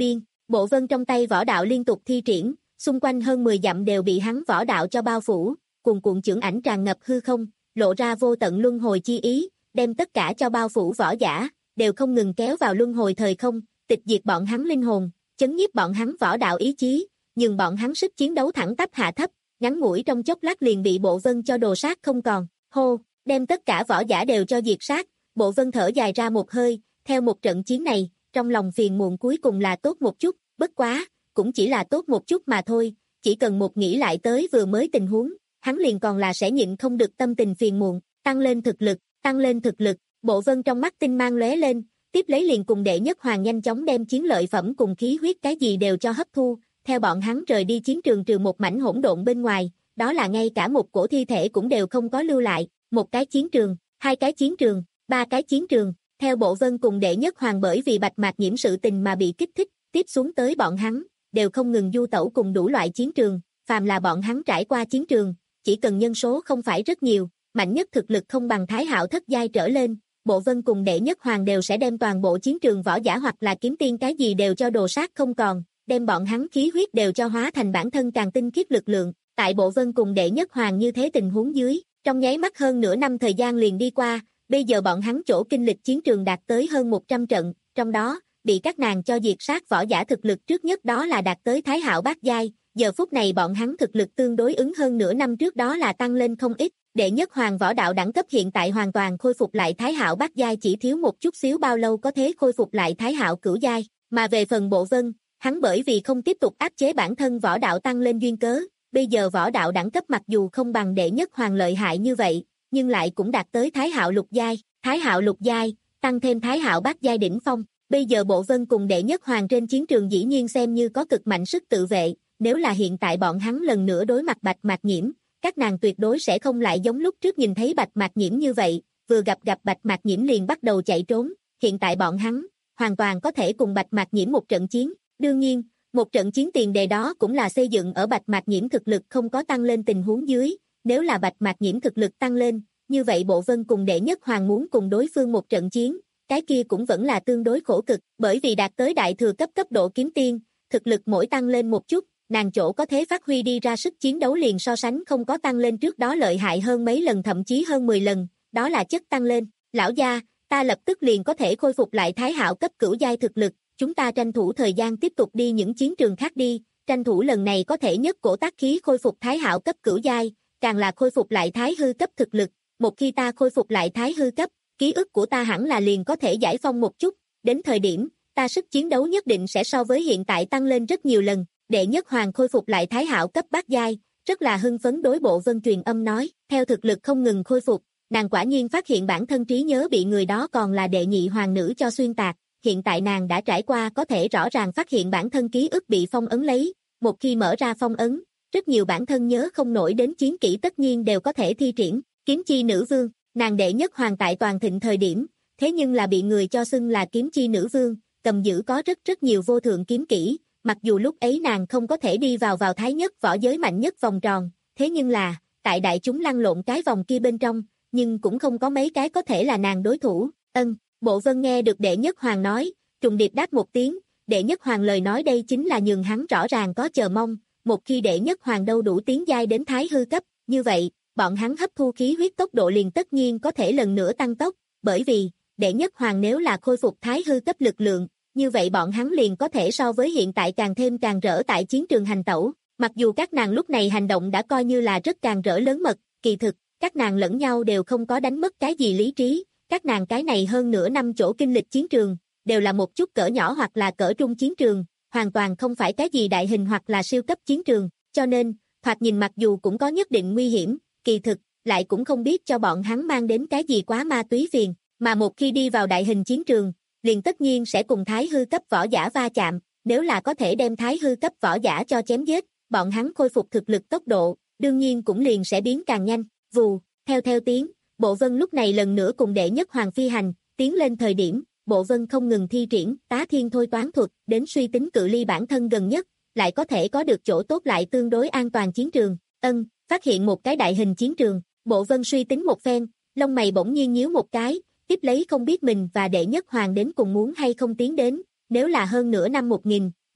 Bộ vân trong tay võ đạo liên tục thi triển, xung quanh hơn mười dặm đều bị hắn võ đạo cho bao phủ, cuồn cuộn chưởng ảnh tràn ngập hư không, lộ ra vô tận luân hồi chi ý, đem tất cả cho bao phủ võ giả, đều không ngừng kéo vào luân hồi thời không, tịch diệt bọn hắn linh hồn, chấn nhiếp bọn hắn võ đạo ý chí, nhưng bọn hắn sức chiến đấu thẳng tắp hạ thấp, ngắn ngủi trong chốc lát liền bị bộ vân cho đồ sát không còn. Hô, đem tất cả võ giả đều cho diệt sát, bộ vân thở dài ra một hơi, theo một trận chiến này, trong lòng phiền muộn cuối cùng là tốt một chút, bất quá, cũng chỉ là tốt một chút mà thôi, chỉ cần một nghĩ lại tới vừa mới tình huống, hắn liền còn là sẽ nhịn không được tâm tình phiền muộn, tăng lên thực lực, tăng lên thực lực, bộ vân trong mắt tinh mang lóe lên, tiếp lấy liền cùng đệ nhất hoàng nhanh chóng đem chiến lợi phẩm cùng khí huyết cái gì đều cho hấp thu, theo bọn hắn rời đi chiến trường trừ một mảnh hỗn độn bên ngoài, đó là ngay cả một cổ thi thể cũng đều không có lưu lại, một cái chiến trường, hai cái chiến trường, ba cái chiến trường, theo bộ vân cùng đệ nhất hoàng bởi vì bạch mạc nhiễm sự tình mà bị kích thích, tiếp xuống tới bọn hắn, đều không ngừng du tẩu cùng đủ loại chiến trường, phàm là bọn hắn trải qua chiến trường, chỉ cần nhân số không phải rất nhiều, mạnh nhất thực lực không bằng Thái Hạo thất giai trở lên, bộ vân cùng đệ nhất hoàng đều sẽ đem toàn bộ chiến trường võ giả hoặc là kiếm tiên cái gì đều cho đồ sát không còn, đem bọn hắn khí huyết đều cho hóa thành bản thân càng tinh khiết lực lượng, tại bộ vân cùng đệ nhất hoàng như thế tình huống dưới, trong nháy mắt hơn nửa năm thời gian liền đi qua, bây giờ bọn hắn chỗ kinh lịch chiến trường đạt tới hơn một trăm trận, trong đó, bị các nàng cho diệt sát võ giả thực lực trước nhất đó là đạt tới Thái Hạo bát giai, giờ phút này bọn hắn thực lực tương đối ứng hơn nửa năm trước đó là tăng lên không ít, đệ nhất hoàng võ đạo đẳng cấp hiện tại hoàn toàn khôi phục lại Thái Hạo bát giai chỉ thiếu một chút xíu bao lâu có thể khôi phục lại Thái Hạo cửu giai, mà về phần bộ vân, hắn bởi vì không tiếp tục áp chế bản thân võ đạo tăng lên duyên cớ, bây giờ võ đạo đẳng cấp mặc dù không bằng đệ nhất hoàng lợi hại như vậy, nhưng lại cũng đạt tới Thái Hạo lục giai, Thái Hạo lục giai, tăng thêm Thái Hạo bát giai đỉnh phong, bây giờ bộ vân cùng đệ nhất hoàng trên chiến trường dĩ nhiên xem như có cực mạnh sức tự vệ, nếu là hiện tại bọn hắn lần nữa đối mặt bạch mạc nhiễm, các nàng tuyệt đối sẽ không lại giống lúc trước nhìn thấy bạch mạc nhiễm như vậy, vừa gặp gặp bạch mạc nhiễm liền bắt đầu chạy trốn, hiện tại bọn hắn, hoàn toàn có thể cùng bạch mạc nhiễm một trận chiến, đương nhiên, một trận chiến tiền đề đó cũng là xây dựng ở bạch mạc nhiễm thực lực không có tăng lên tình huống dưới, nếu là bạch mạc nhiễm thực lực tăng lên, như vậy bộ vân cùng đệ nhất hoàng muốn cùng đối phương một trận chiến, cái kia cũng vẫn là tương đối khổ cực, bởi vì đạt tới đại thừa cấp cấp độ kiếm tiên, thực lực mỗi tăng lên một chút, nàng chỗ có thể phát huy đi ra sức chiến đấu liền so sánh không có tăng lên trước đó lợi hại hơn mấy lần thậm chí hơn mười lần, đó là chất tăng lên, lão gia, ta lập tức liền có thể khôi phục lại Thái Hạo cấp cửu giai thực lực, chúng ta tranh thủ thời gian tiếp tục đi những chiến trường khác đi, tranh thủ lần này có thể nhất cổ tác khí khôi phục Thái Hạo cấp cửu giai, càng là khôi phục lại Thái hư cấp thực lực, một khi ta khôi phục lại Thái hư cấp, ký ức của ta hẳn là liền có thể giải phong một chút, đến thời điểm, ta sức chiến đấu nhất định sẽ so với hiện tại tăng lên rất nhiều lần, đệ nhất hoàng khôi phục lại Thái Hạo cấp bát giai, rất là hưng phấn đối bộ vân truyền âm nói, theo thực lực không ngừng khôi phục, nàng quả nhiên phát hiện bản thân trí nhớ bị người đó còn là đệ nhị hoàng nữ cho xuyên tạc, hiện tại nàng đã trải qua có thể rõ ràng phát hiện bản thân ký ức bị phong ấn lấy, một khi mở ra phong ấn, rất nhiều bản thân nhớ không nổi đến chiến kỹ tất nhiên đều có thể thi triển, kiếm chi nữ vương, nàng đệ nhất hoàng tại toàn thịnh thời điểm, thế nhưng là bị người cho xưng là kiếm chi nữ vương, cầm giữ có rất rất nhiều vô thượng kiếm kỹ, mặc dù lúc ấy nàng không có thể đi vào vào thái nhất võ giới mạnh nhất vòng tròn, thế nhưng là, tại đại chúng lăn lộn cái vòng kia bên trong, nhưng cũng không có mấy cái có thể là nàng đối thủ, ân, bộ vân nghe được đệ nhất hoàng nói, trùng điệp đáp một tiếng, đệ nhất hoàng lời nói đây chính là nhường hắn rõ ràng có chờ mong, một khi đệ nhất hoàng đâu đủ tiến giai đến thái hư cấp, như vậy, bọn hắn hấp thu khí huyết tốc độ liền tất nhiên có thể lần nữa tăng tốc, bởi vì, đệ nhất hoàng nếu là khôi phục thái hư cấp lực lượng, như vậy bọn hắn liền có thể so với hiện tại càng thêm càng rỡ tại chiến trường hành tẩu, mặc dù các nàng lúc này hành động đã coi như là rất càng rỡ lớn mật, kỳ thực, các nàng lẫn nhau đều không có đánh mất cái gì lý trí, các nàng cái này hơn nửa năm chỗ kinh lịch chiến trường, đều là một chút cỡ nhỏ hoặc là cỡ trung chiến trường, hoàn toàn không phải cái gì đại hình hoặc là siêu cấp chiến trường, cho nên, thoạt nhìn mặc dù cũng có nhất định nguy hiểm, kỳ thực, lại cũng không biết cho bọn hắn mang đến cái gì quá ma túy phiền, mà một khi đi vào đại hình chiến trường, liền tất nhiên sẽ cùng thái hư cấp võ giả va chạm, nếu là có thể đem thái hư cấp võ giả cho chém giết, bọn hắn khôi phục thực lực tốc độ, đương nhiên cũng liền sẽ biến càng nhanh, vù, theo theo tiếng, bộ vân lúc này lần nữa cùng đệ nhất hoàng phi hành, tiến lên thời điểm, bộ vân không ngừng thi triển tá thiên thôi toán thuật, đến suy tính cự ly bản thân gần nhất, lại có thể có được chỗ tốt lại tương đối an toàn chiến trường, ân, phát hiện một cái đại hình chiến trường, bộ vân suy tính một phen, lông mày bỗng nhiên nhíu một cái, tiếp lấy không biết mình và đệ nhất hoàng đến cùng muốn hay không tiến đến, nếu là hơn nửa năm một nghìn,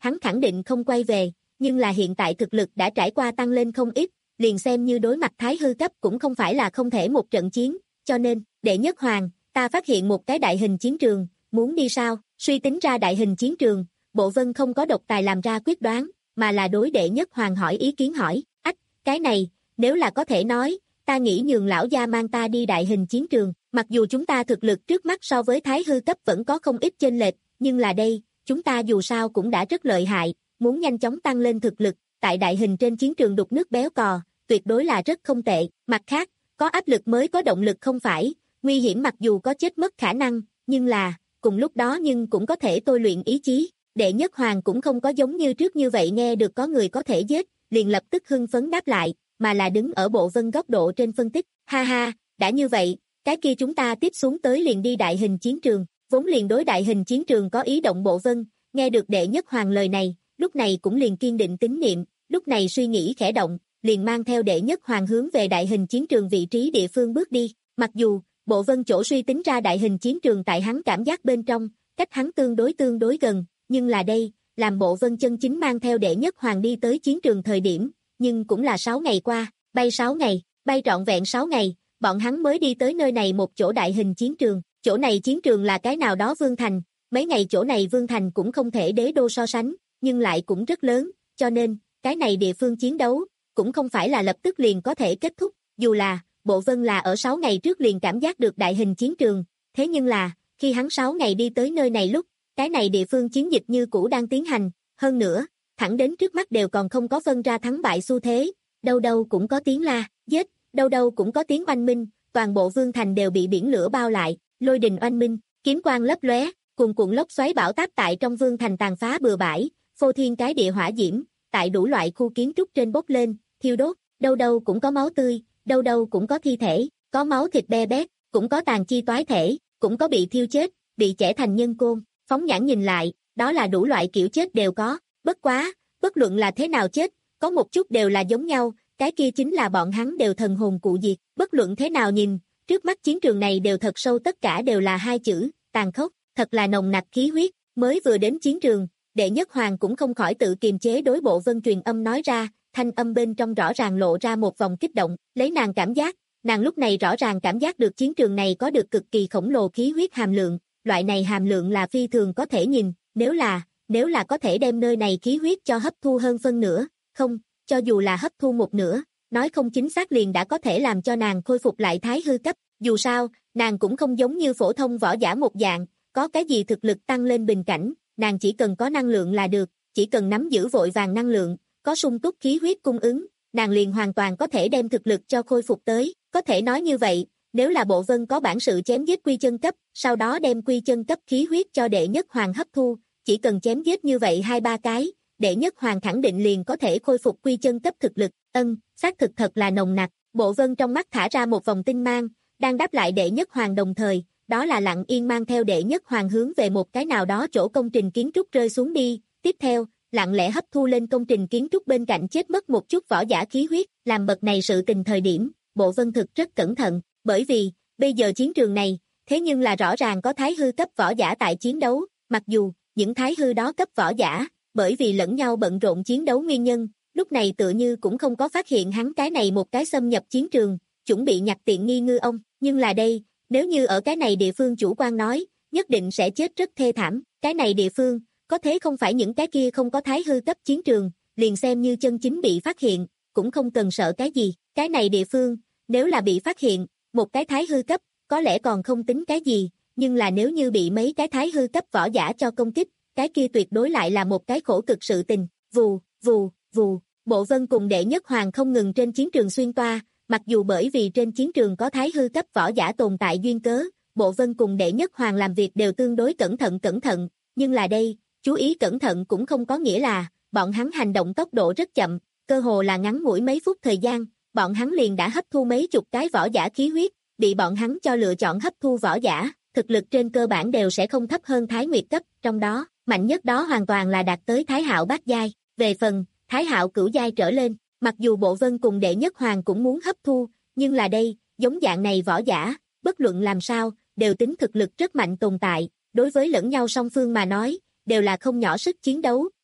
hắn khẳng định không quay về, nhưng là hiện tại thực lực đã trải qua tăng lên không ít, liền xem như đối mặt thái hư cấp cũng không phải là không thể một trận chiến, cho nên, đệ nhất hoàng, ta phát hiện một cái đại hình chiến trường, muốn đi sao? Suy tính ra đại hình chiến trường, Bộ Vân không có độc tài làm ra quyết đoán, mà là đối đệ nhất hoàng hỏi ý kiến hỏi, ách, cái này, nếu là có thể nói, ta nghĩ nhường lão gia mang ta đi đại hình chiến trường, mặc dù chúng ta thực lực trước mắt so với thái hư cấp vẫn có không ít chênh lệch, nhưng là đây, chúng ta dù sao cũng đã rất lợi hại, muốn nhanh chóng tăng lên thực lực, tại đại hình trên chiến trường đục nước béo cò, tuyệt đối là rất không tệ, mặt khác, có áp lực mới có động lực không phải, nguy hiểm mặc dù có chết mất khả năng, nhưng là, cùng lúc đó nhưng cũng có thể tôi luyện ý chí, đệ nhất hoàng cũng không có giống như trước như vậy nghe được có người có thể giết, liền lập tức hưng phấn đáp lại, mà là đứng ở Bộ Vân góc độ trên phân tích, ha ha, đã như vậy, cái kia chúng ta tiếp xuống tới liền đi đại hình chiến trường, vốn liền đối đại hình chiến trường có ý động Bộ Vân, nghe được đệ nhất hoàng lời này, lúc này cũng liền kiên định tín niệm, lúc này suy nghĩ khẽ động, liền mang theo đệ nhất hoàng hướng về đại hình chiến trường vị trí địa phương bước đi, mặc dù, Bộ Vân chỗ suy tính ra đại hình chiến trường tại hắn cảm giác bên trong, cách hắn tương đối tương đối gần, nhưng là đây, làm Bộ Vân chân chính mang theo đệ nhất hoàng đi tới chiến trường thời điểm, nhưng cũng là sáu ngày qua, bay sáu ngày, bay trọn vẹn sáu ngày, bọn hắn mới đi tới nơi này một chỗ đại hình chiến trường, chỗ này chiến trường là cái nào đó vương thành, mấy ngày chỗ này vương thành cũng không thể đế đô so sánh, nhưng lại cũng rất lớn, cho nên, cái này địa phương chiến đấu, cũng không phải là lập tức liền có thể kết thúc, dù là, Bộ Vân là ở sáu ngày trước liền cảm giác được đại hình chiến trường, thế nhưng là, khi hắn sáu ngày đi tới nơi này lúc, cái này địa phương chiến dịch như cũ đang tiến hành, hơn nữa, thẳng đến trước mắt đều còn không có phân ra thắng bại xu thế, đâu đâu cũng có tiếng la, giết, đâu đâu cũng có tiếng oanh minh, toàn bộ vương thành đều bị biển lửa bao lại, lôi đình oanh minh, kiếm quang lấp lóe, cuồn cuộn lốc xoáy bão táp tại trong vương thành tàn phá bừa bãi, phô thiên cái địa hỏa diễm, tại đủ loại khu kiến trúc trên bốc lên, thiêu đốt, đâu đâu cũng có máu tươi, đâu đâu cũng có thi thể, có máu thịt be bét, cũng có tàn chi toái thể, cũng có bị thiêu chết, bị chẻ thành nhân côn, phóng nhãn nhìn lại, đó là đủ loại kiểu chết đều có, bất quá, bất luận là thế nào chết, có một chút đều là giống nhau, cái kia chính là bọn hắn đều thần hồn cụ diệt, bất luận thế nào nhìn, trước mắt chiến trường này đều thật sâu tất cả đều là hai chữ, tàn khốc, thật là nồng nặc khí huyết, mới vừa đến chiến trường, đệ nhất hoàng cũng không khỏi tự kiềm chế đối Bộ Vân truyền âm nói ra, thanh âm bên trong rõ ràng lộ ra một vòng kích động, lấy nàng cảm giác, nàng lúc này rõ ràng cảm giác được chiến trường này có được cực kỳ khổng lồ khí huyết hàm lượng, loại này hàm lượng là phi thường có thể nhìn, nếu là, nếu là có thể đem nơi này khí huyết cho hấp thu hơn phân nửa, không, cho dù là hấp thu một nửa, nói không chính xác liền đã có thể làm cho nàng khôi phục lại thái hư cấp, dù sao, nàng cũng không giống như phổ thông võ giả một dạng, có cái gì thực lực tăng lên bình cảnh, nàng chỉ cần có năng lượng là được, chỉ cần nắm giữ vội vàng năng lượng, có sung túc khí huyết cung ứng, nàng liền hoàn toàn có thể đem thực lực cho khôi phục tới, có thể nói như vậy, nếu là Bộ Vân có bản sự chém giết quy chân cấp, sau đó đem quy chân cấp khí huyết cho đệ nhất hoàng hấp thu, chỉ cần chém giết như vậy hai ba cái, đệ nhất hoàng khẳng định liền có thể khôi phục quy chân cấp thực lực, ân, xác thực thật là nồng nặc, Bộ Vân trong mắt thả ra một vòng tinh mang, đang đáp lại đệ nhất hoàng đồng thời, đó là lặng yên mang theo đệ nhất hoàng hướng về một cái nào đó chỗ công trình kiến trúc rơi xuống đi, tiếp theo, lặng lẽ hấp thu lên công trình kiến trúc bên cạnh chết mất một chút võ giả khí huyết, làm bậc này sự tình thời điểm, Bộ Vân thực rất cẩn thận, bởi vì, bây giờ chiến trường này, thế nhưng là rõ ràng có thái hư cấp võ giả tại chiến đấu, mặc dù, những thái hư đó cấp võ giả, bởi vì lẫn nhau bận rộn chiến đấu nguyên nhân, lúc này tựa như cũng không có phát hiện hắn cái này một cái xâm nhập chiến trường, chuẩn bị nhặt tiện nghi ngư ông, nhưng là đây, nếu như ở cái này địa phương chủ quan nói, nhất định sẽ chết rất thê thảm, cái này địa phương, có thế không phải những cái kia không có thái hư cấp chiến trường, liền xem như chân chính bị phát hiện, cũng không cần sợ cái gì, cái này địa phương, nếu là bị phát hiện, một cái thái hư cấp, có lẽ còn không tính cái gì, nhưng là nếu như bị mấy cái thái hư cấp võ giả cho công kích, cái kia tuyệt đối lại là một cái khổ cực sự tình, vù, vù, vù, Bộ Vân cùng đệ nhất hoàng không ngừng trên chiến trường xuyên toa, mặc dù bởi vì trên chiến trường có thái hư cấp võ giả tồn tại duyên cớ, Bộ Vân cùng đệ nhất hoàng làm việc đều tương đối cẩn thận cẩn thận, nhưng là đây, chú ý cẩn thận cũng không có nghĩa là, bọn hắn hành động tốc độ rất chậm, cơ hồ là ngắn ngủi mấy phút thời gian, bọn hắn liền đã hấp thu mấy chục cái võ giả khí huyết, bị bọn hắn cho lựa chọn hấp thu võ giả, thực lực trên cơ bản đều sẽ không thấp hơn Thái Nguyệt cấp, trong đó, mạnh nhất đó hoàn toàn là đạt tới Thái Hạo bát giai, về phần, Thái Hạo cửu giai trở lên, mặc dù Bộ Vân cùng đệ nhất hoàng cũng muốn hấp thu, nhưng là đây, giống dạng này võ giả, bất luận làm sao, đều tính thực lực rất mạnh tồn tại, đối với lẫn nhau song phương mà nói, đều là không nhỏ sức chiến đấu,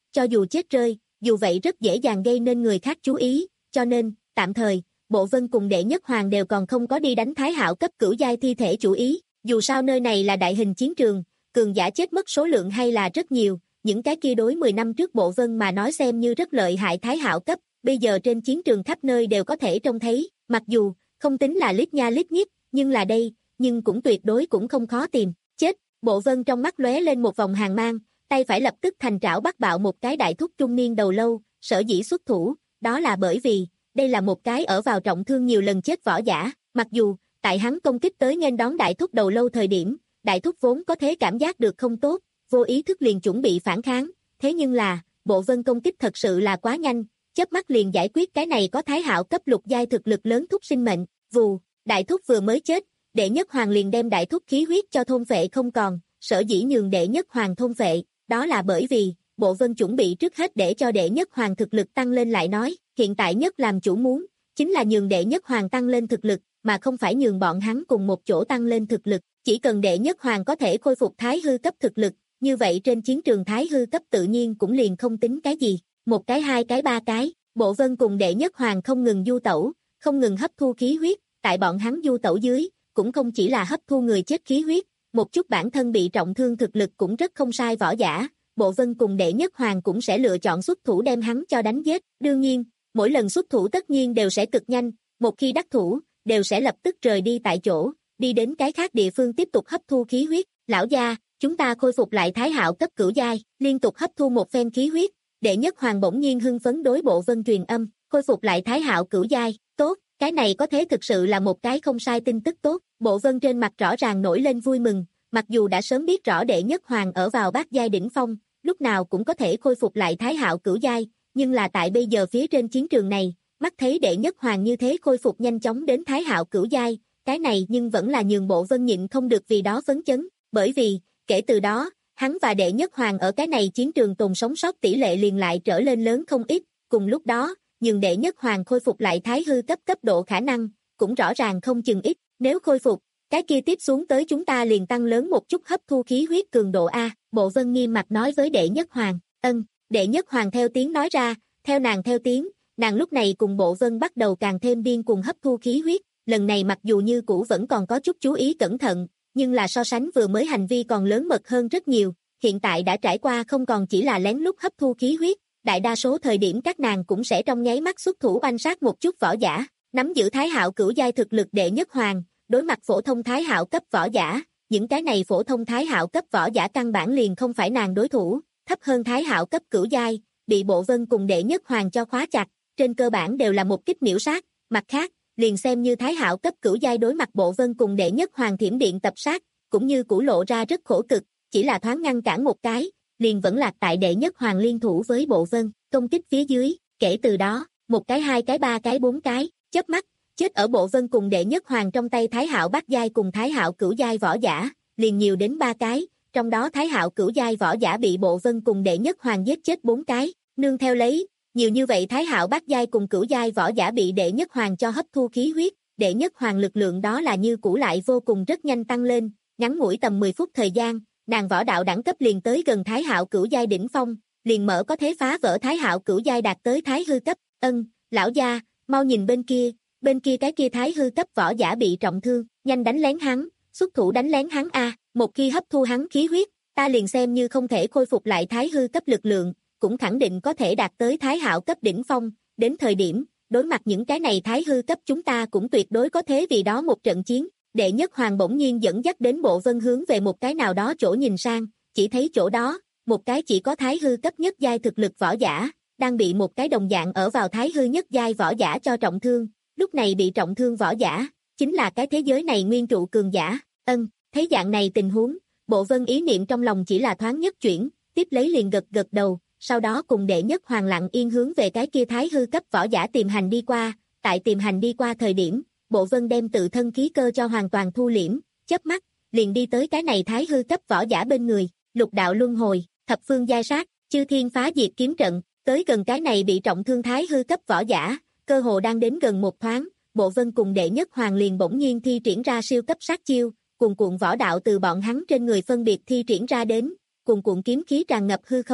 cho dù chết rơi, dù vậy rất dễ dàng gây nên người khác chú ý, cho nên, tạm thời, Bộ Vân cùng Đệ Nhất Hoàng đều còn không có đi đánh Thái Hạo cấp cửu giai thi thể chủ ý, dù sao nơi này là đại hình chiến trường, cường giả chết mất số lượng hay là rất nhiều, những cái kia đối mười năm trước Bộ Vân mà nói xem như rất lợi hại Thái Hạo cấp, bây giờ trên chiến trường khắp nơi đều có thể trông thấy, mặc dù, không tính là lít nha lít nhít, nhưng là đây, nhưng cũng tuyệt đối cũng không khó tìm, chết, Bộ Vân trong mắt lóe lên một vòng hàn mang, tay phải lập tức thành trảo bắt bạo một cái đại thúc trung niên đầu lâu, sở dĩ xuất thủ, đó là bởi vì, đây là một cái ở vào trọng thương nhiều lần chết võ giả, mặc dù, tại hắn công kích tới nghênh đón đại thúc đầu lâu thời điểm, đại thúc vốn có thế cảm giác được không tốt, vô ý thức liền chuẩn bị phản kháng, thế nhưng là, Bộ Vân công kích thật sự là quá nhanh, chớp mắt liền giải quyết cái này có Thái Hạo cấp lục giai thực lực lớn thúc sinh mệnh, vù, đại thúc vừa mới chết, Đệ Nhất Hoàng liền đem đại thúc khí huyết cho thôn phệ không còn, sở dĩ nhường Đệ Nhất Hoàng thôn phệ, đó là bởi vì, Bộ Vân chuẩn bị trước hết để cho Đệ Nhất Hoàng thực lực tăng lên lại nói, hiện tại nhất làm chủ muốn, chính là nhường Đệ Nhất Hoàng tăng lên thực lực, mà không phải nhường bọn hắn cùng một chỗ tăng lên thực lực, chỉ cần Đệ Nhất Hoàng có thể khôi phục Thái hư cấp thực lực, như vậy trên chiến trường Thái hư cấp tự nhiên cũng liền không tính cái gì, một cái hai cái ba cái, Bộ Vân cùng Đệ Nhất Hoàng không ngừng du tẩu, không ngừng hấp thu khí huyết, tại bọn hắn du tẩu dưới, cũng không chỉ là hấp thu người chết khí huyết, một chút bản thân bị trọng thương thực lực cũng rất không sai võ giả, Bộ Vân cùng Đệ Nhất Hoàng cũng sẽ lựa chọn xuất thủ đem hắn cho đánh giết, đương nhiên, mỗi lần xuất thủ tất nhiên đều sẽ cực nhanh, một khi đắc thủ, đều sẽ lập tức rời đi tại chỗ, đi đến cái khác địa phương tiếp tục hấp thu khí huyết, lão gia, chúng ta khôi phục lại Thái Hạo cấp cửu giai, liên tục hấp thu một phen khí huyết, Đệ Nhất Hoàng bỗng nhiên hưng phấn đối Bộ Vân truyền âm, khôi phục lại Thái Hạo cửu giai, tốt, cái này có thế thực sự là một cái không sai tin tức tốt, Bộ Vân trên mặt rõ ràng nổi lên vui mừng, mặc dù đã sớm biết rõ Đệ Nhất Hoàng ở vào bát giai đỉnh phong, lúc nào cũng có thể khôi phục lại Thái Hạo cửu giai, nhưng là tại bây giờ phía trên chiến trường này, mắt thấy Đệ Nhất Hoàng như thế khôi phục nhanh chóng đến Thái Hạo cửu giai, cái này nhưng vẫn là nhường Bộ Vân nhịn không được vì đó phấn chấn, bởi vì, kể từ đó, hắn và Đệ Nhất Hoàng ở cái này chiến trường tồn sống sót tỷ lệ liền lại trở lên lớn không ít, cùng lúc đó, nhường Đệ Nhất Hoàng khôi phục lại Thái hư cấp cấp độ khả năng, cũng rõ ràng không chừng ít, nếu khôi phục, cái kia tiếp xuống tới chúng ta liền tăng lớn một chút hấp thu khí huyết cường độ A, Bộ Vân nghiêm mặt nói với Đệ Nhất Hoàng, ân, Đệ Nhất Hoàng theo tiếng nói ra, theo nàng theo tiếng, nàng lúc này cùng Bộ Vân bắt đầu càng thêm điên cuồng hấp thu khí huyết, lần này mặc dù như cũ vẫn còn có chút chú ý cẩn thận, nhưng là so sánh vừa mới hành vi còn lớn mật hơn rất nhiều, hiện tại đã trải qua không còn chỉ là lén lút hấp thu khí huyết, đại đa số thời điểm các nàng cũng sẽ trong nháy mắt xuất thủ oanh sát một chút võ giả, nắm giữ Thái Hạo cửu giai thực lực Đệ Nhất Hoàng, đối mặt phổ thông Thái Hạo cấp võ giả, những cái này phổ thông Thái Hạo cấp võ giả căn bản liền không phải nàng đối thủ, thấp hơn Thái Hạo cấp cửu giai, bị Bộ Vân cùng Đệ Nhất Hoàng cho khóa chặt, trên cơ bản đều là một kích miểu sát, mặt khác, liền xem như Thái Hạo cấp cửu giai đối mặt Bộ Vân cùng Đệ Nhất Hoàng thiểm điện tập sát, cũng như cũ lộ ra rất khổ cực, chỉ là thoáng ngăn cản một cái, liền vẫn lạc tại Đệ Nhất Hoàng liên thủ với Bộ Vân, công kích phía dưới, kể từ đó, một cái hai cái ba cái bốn cái, chớp mắt, chết ở Bộ Vân cùng Đệ Nhất Hoàng trong tay Thái Hạo bát giai cùng Thái Hạo cửu giai võ giả, liền nhiều đến ba cái, trong đó Thái Hạo cửu giai võ giả bị Bộ Vân cùng Đệ Nhất Hoàng giết chết bốn cái, nương theo lấy, nhiều như vậy Thái Hạo bát giai cùng cửu giai võ giả bị Đệ Nhất Hoàng cho hấp thu khí huyết, Đệ Nhất Hoàng lực lượng đó là như cũ lại vô cùng rất nhanh tăng lên, ngắn ngủi tầm mười phút thời gian, nàng võ đạo đẳng cấp liền tới gần Thái Hạo cửu giai đỉnh phong, liền mở có thế phá vỡ Thái Hạo cửu giai đạt tới Thái hư cấp, ân, lão gia, mau nhìn bên kia, bên kia cái kia Thái hư cấp võ giả bị trọng thương, nhanh đánh lén hắn, xuất thủ đánh lén hắn a, một khi hấp thu hắn khí huyết, ta liền xem như không thể khôi phục lại Thái hư cấp lực lượng, cũng khẳng định có thể đạt tới Thái Hạo cấp đỉnh phong, đến thời điểm, đối mặt những cái này Thái hư cấp chúng ta cũng tuyệt đối có thế vì đó một trận chiến. Đệ Nhất Hoàng bỗng nhiên dẫn dắt đến Bộ Vân hướng về một cái nào đó chỗ nhìn sang, chỉ thấy chỗ đó, một cái chỉ có Thái hư cấp nhất giai thực lực võ giả, đang bị một cái đồng dạng ở vào Thái hư nhất giai võ giả cho trọng thương, lúc này bị trọng thương võ giả, chính là cái thế giới này nguyên trụ cường giả, ân, thấy dạng này tình huống, Bộ Vân ý niệm trong lòng chỉ là thoáng nhất chuyển, tiếp lấy liền gật gật đầu, sau đó cùng Đệ Nhất Hoàng lặng yên hướng về cái kia Thái hư cấp võ giả tìm hành đi qua, tại tìm hành đi qua thời điểm, Bộ Vân đem tự thân khí cơ cho hoàn toàn thu liễm, chớp mắt, liền đi tới cái này Thái hư cấp võ giả bên người, lục đạo luân hồi, thập phương giai sát, chư thiên phá diệt kiếm trận, tới gần cái này bị trọng thương Thái hư cấp võ giả, cơ hồ đang đến gần một thoáng, Bộ Vân cùng Đệ Nhất Hoàng liền bỗng nhiên thi triển ra siêu cấp sát chiêu, cuồn cuộn võ đạo từ bọn hắn trên người phân biệt thi triển ra đến, cuồn cuộn kiếm khí tràn ngập hư không,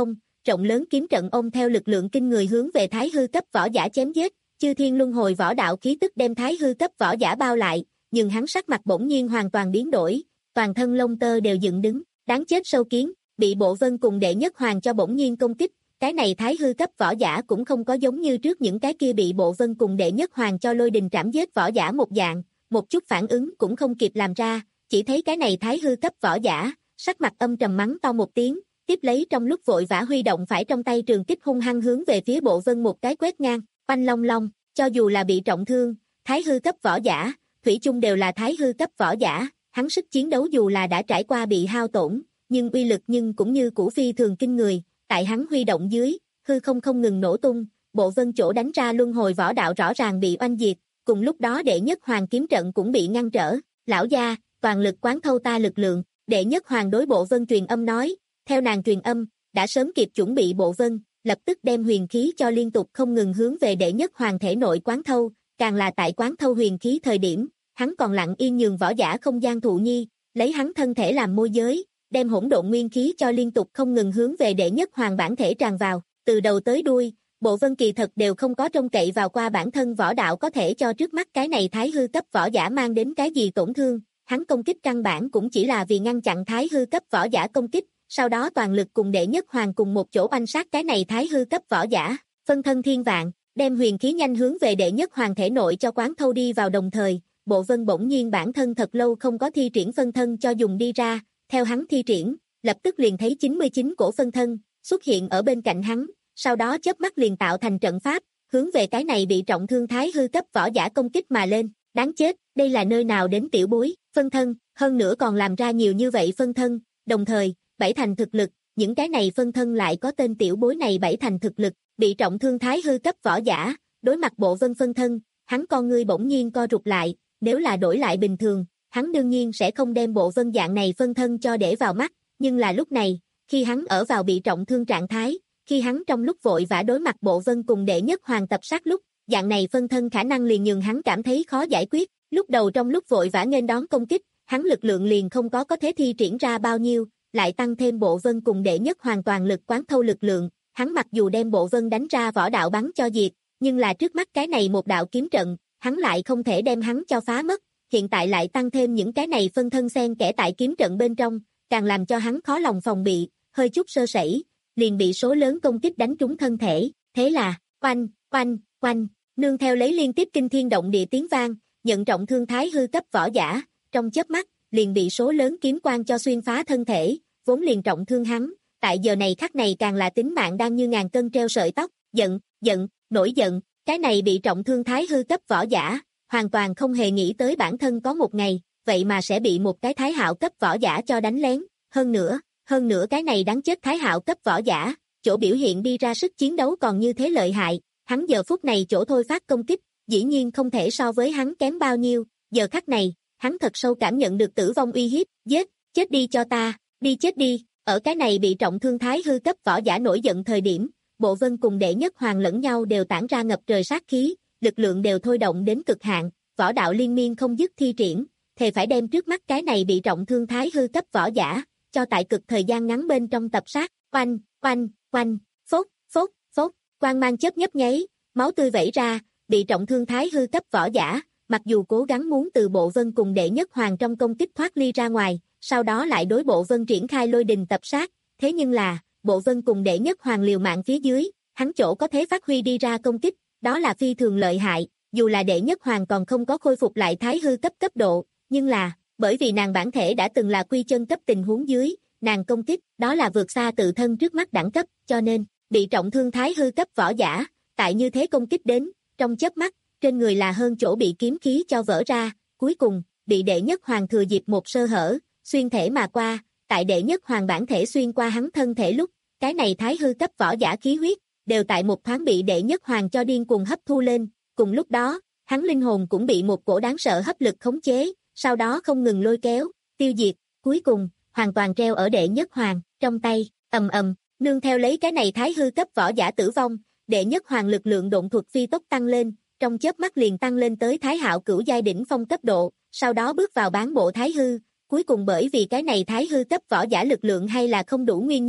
rộng lớn kiếm trận ôm theo lực lượng kinh người hướng về thái hư cấp võ giả chém giết, chư thiên luân hồi võ đạo khí tức đem thái hư cấp võ giả bao lại, nhưng hắn sắc mặt bỗng nhiên hoàn toàn biến đổi, toàn thân lông tơ đều dựng đứng, đáng chết sâu kiến, bị Bộ Vân cùng đệ nhất hoàng cho bỗng nhiên công kích, cái này thái hư cấp võ giả cũng không có giống như trước những cái kia bị Bộ Vân cùng đệ nhất hoàng cho lôi đình trảm giết võ giả một dạng, một chút phản ứng cũng không kịp làm ra, chỉ thấy cái này thái hư cấp võ giả, sắc mặt âm trầm mắng to một tiếng, tiếp lấy trong lúc vội vã huy động phải trong tay trường kích hung hăng hướng về phía Bộ Vân một cái quét ngang, oanh long long, cho dù là bị trọng thương, thái hư cấp võ giả, thủy chung đều là thái hư cấp võ giả, hắn sức chiến đấu dù là đã trải qua bị hao tổn, nhưng uy lực nhưng cũng như cũ phi thường kinh người, tại hắn huy động dưới, hư không không ngừng nổ tung, Bộ Vân chỗ đánh ra luân hồi võ đạo rõ ràng bị oanh diệt, cùng lúc đó đệ nhất hoàng kiếm trận cũng bị ngăn trở, lão gia, toàn lực quán thâu ta lực lượng, đệ nhất hoàng đối Bộ Vân truyền âm nói, theo nàng truyền âm, đã sớm kịp chuẩn bị Bộ Vân, lập tức đem huyền khí cho liên tục không ngừng hướng về đệ nhất hoàng thể nội quán thâu, càng là tại quán thâu huyền khí thời điểm, hắn còn lặng yên nhường võ giả không gian thụ nhi, lấy hắn thân thể làm môi giới, đem hỗn độn nguyên khí cho liên tục không ngừng hướng về đệ nhất hoàng bản thể tràn vào, từ đầu tới đuôi, Bộ Vân kỳ thật đều không có trông cậy vào qua bản thân võ đạo có thể cho trước mắt cái này thái hư cấp võ giả mang đến cái gì tổn thương, hắn công kích căn bản cũng chỉ là vì ngăn chặn thái hư cấp võ giả công kích, sau đó toàn lực cùng đệ nhất hoàng cùng một chỗ oanh sát cái này thái hư cấp võ giả, phân thân thiên vạn, đem huyền khí nhanh hướng về đệ nhất hoàng thể nội cho quán thâu đi vào đồng thời, Bộ Vân bỗng nhiên bản thân thật lâu không có thi triển phân thân cho dùng đi ra, theo hắn thi triển, lập tức liền thấy chín mươi chín cổ phân thân xuất hiện ở bên cạnh hắn, sau đó chớp mắt liền tạo thành trận pháp, hướng về cái này bị trọng thương thái hư cấp võ giả công kích mà lên, đáng chết, đây là nơi nào đến tiểu bối, phân thân, hơn nữa còn làm ra nhiều như vậy phân thân, đồng thời, bảy thành thực lực, những cái này phân thân lại có tên tiểu bối này bảy thành thực lực, bị trọng thương thái hư cấp võ giả, đối mặt Bộ Vân phân thân, hắn con ngươi bỗng nhiên co rụt lại, nếu là đổi lại bình thường, hắn đương nhiên sẽ không đem Bộ Vân dạng này phân thân cho để vào mắt, nhưng là lúc này, khi hắn ở vào bị trọng thương trạng thái, khi hắn trong lúc vội vã đối mặt Bộ Vân cùng đệ nhất hoàng tập sát lúc, dạng này phân thân khả năng liền nhường hắn cảm thấy khó giải quyết, lúc đầu trong lúc vội vã nghênh đón công kích, hắn lực lượng liền không có có thể thi triển ra bao nhiêu, lại tăng thêm Bộ Vân cùng đệ nhất hoàn toàn lực quán thâu lực lượng, hắn mặc dù đem Bộ Vân đánh ra võ đạo bắn cho diệt, nhưng là trước mắt cái này một đạo kiếm trận, hắn lại không thể đem hắn cho phá mất, hiện tại lại tăng thêm những cái này phân thân xen kẽ tại kiếm trận bên trong, càng làm cho hắn khó lòng phòng bị, hơi chút sơ sẩy, liền bị số lớn công kích đánh trúng thân thể, thế là, oanh, oanh, oanh, nương theo lấy liên tiếp kinh thiên động địa tiếng vang, nhận trọng thương thái hư cấp võ giả, trong chớp mắt, liền bị số lớn kiếm quang cho xuyên phá thân thể, vốn liền trọng thương hắn, tại giờ này khắc này càng là tính mạng đang như ngàn cân treo sợi tóc, giận, giận, nổi giận, cái này bị trọng thương thái hư cấp võ giả, hoàn toàn không hề nghĩ tới bản thân có một ngày, vậy mà sẽ bị một cái thái hạo cấp võ giả cho đánh lén, hơn nữa, hơn nữa cái này đáng chết thái hạo cấp võ giả, chỗ biểu hiện đi ra sức chiến đấu còn như thế lợi hại, hắn giờ phút này chỗ thôi phát công kích, dĩ nhiên không thể so với hắn kém bao nhiêu, giờ khắc này, hắn thật sâu cảm nhận được tử vong uy hiếp, giết, chết đi cho ta, đi chết đi, ở cái này bị trọng thương thái hư cấp võ giả nổi giận thời điểm, Bộ Vân cùng đệ nhất hoàng lẫn nhau đều tản ra ngập trời sát khí, lực lượng đều thôi động đến cực hạn, võ đạo liên miên không dứt thi triển, thề phải đem trước mắt cái này bị trọng thương thái hư cấp võ giả, cho tại cực thời gian ngắn bên trong tập sát, oanh, oanh, oanh, phốt, phốt, phốt, quang mang chớp nhấp nháy, máu tươi vẩy ra, bị trọng thương thái hư cấp võ giả, mặc dù cố gắng muốn từ Bộ Vân cùng đệ nhất hoàng trong công kích thoát ly ra ngoài, sau đó lại đối Bộ Vân triển khai lôi đình tập sát, thế nhưng là, Bộ Vân cùng đệ nhất hoàng liều mạng phía dưới, hắn chỗ có thể phát huy đi ra công kích, đó là phi thường lợi hại, dù là đệ nhất hoàng còn không có khôi phục lại thái hư cấp cấp độ, nhưng là, bởi vì nàng bản thể đã từng là quy chân cấp tình huống dưới, nàng công kích, đó là vượt xa tự thân trước mắt đẳng cấp, cho nên, bị trọng thương thái hư cấp võ giả, tại như thế công kích đến, trong chớp mắt, trên người là hơn chỗ bị kiếm khí cho vỡ ra, cuối cùng, bị đệ nhất hoàng thừa dịp một sơ hở, xuyên thể mà qua, tại đệ nhất hoàng bản thể xuyên qua hắn thân thể lúc, cái này thái hư cấp võ giả khí huyết, đều tại một thoáng bị đệ nhất hoàng cho điên cuồng hấp thu lên, cùng lúc đó, hắn linh hồn cũng bị một cổ đáng sợ hấp lực khống chế, sau đó không ngừng lôi kéo, tiêu diệt, cuối cùng, hoàn toàn treo ở đệ nhất hoàng, trong tay, ầm ầm, nương theo lấy cái này thái hư cấp võ giả tử vong, đệ nhất hoàng lực lượng độn thuật phi tốc tăng lên, trong chớp mắt liền tăng lên tới thái hạo cửu giai đỉnh phong cấp độ, sau đó bước vào bán bộ thái hư, cuối cùng bởi vì cái này thái hư cấp võ giả lực lượng hay là không đủ nguyên nhân,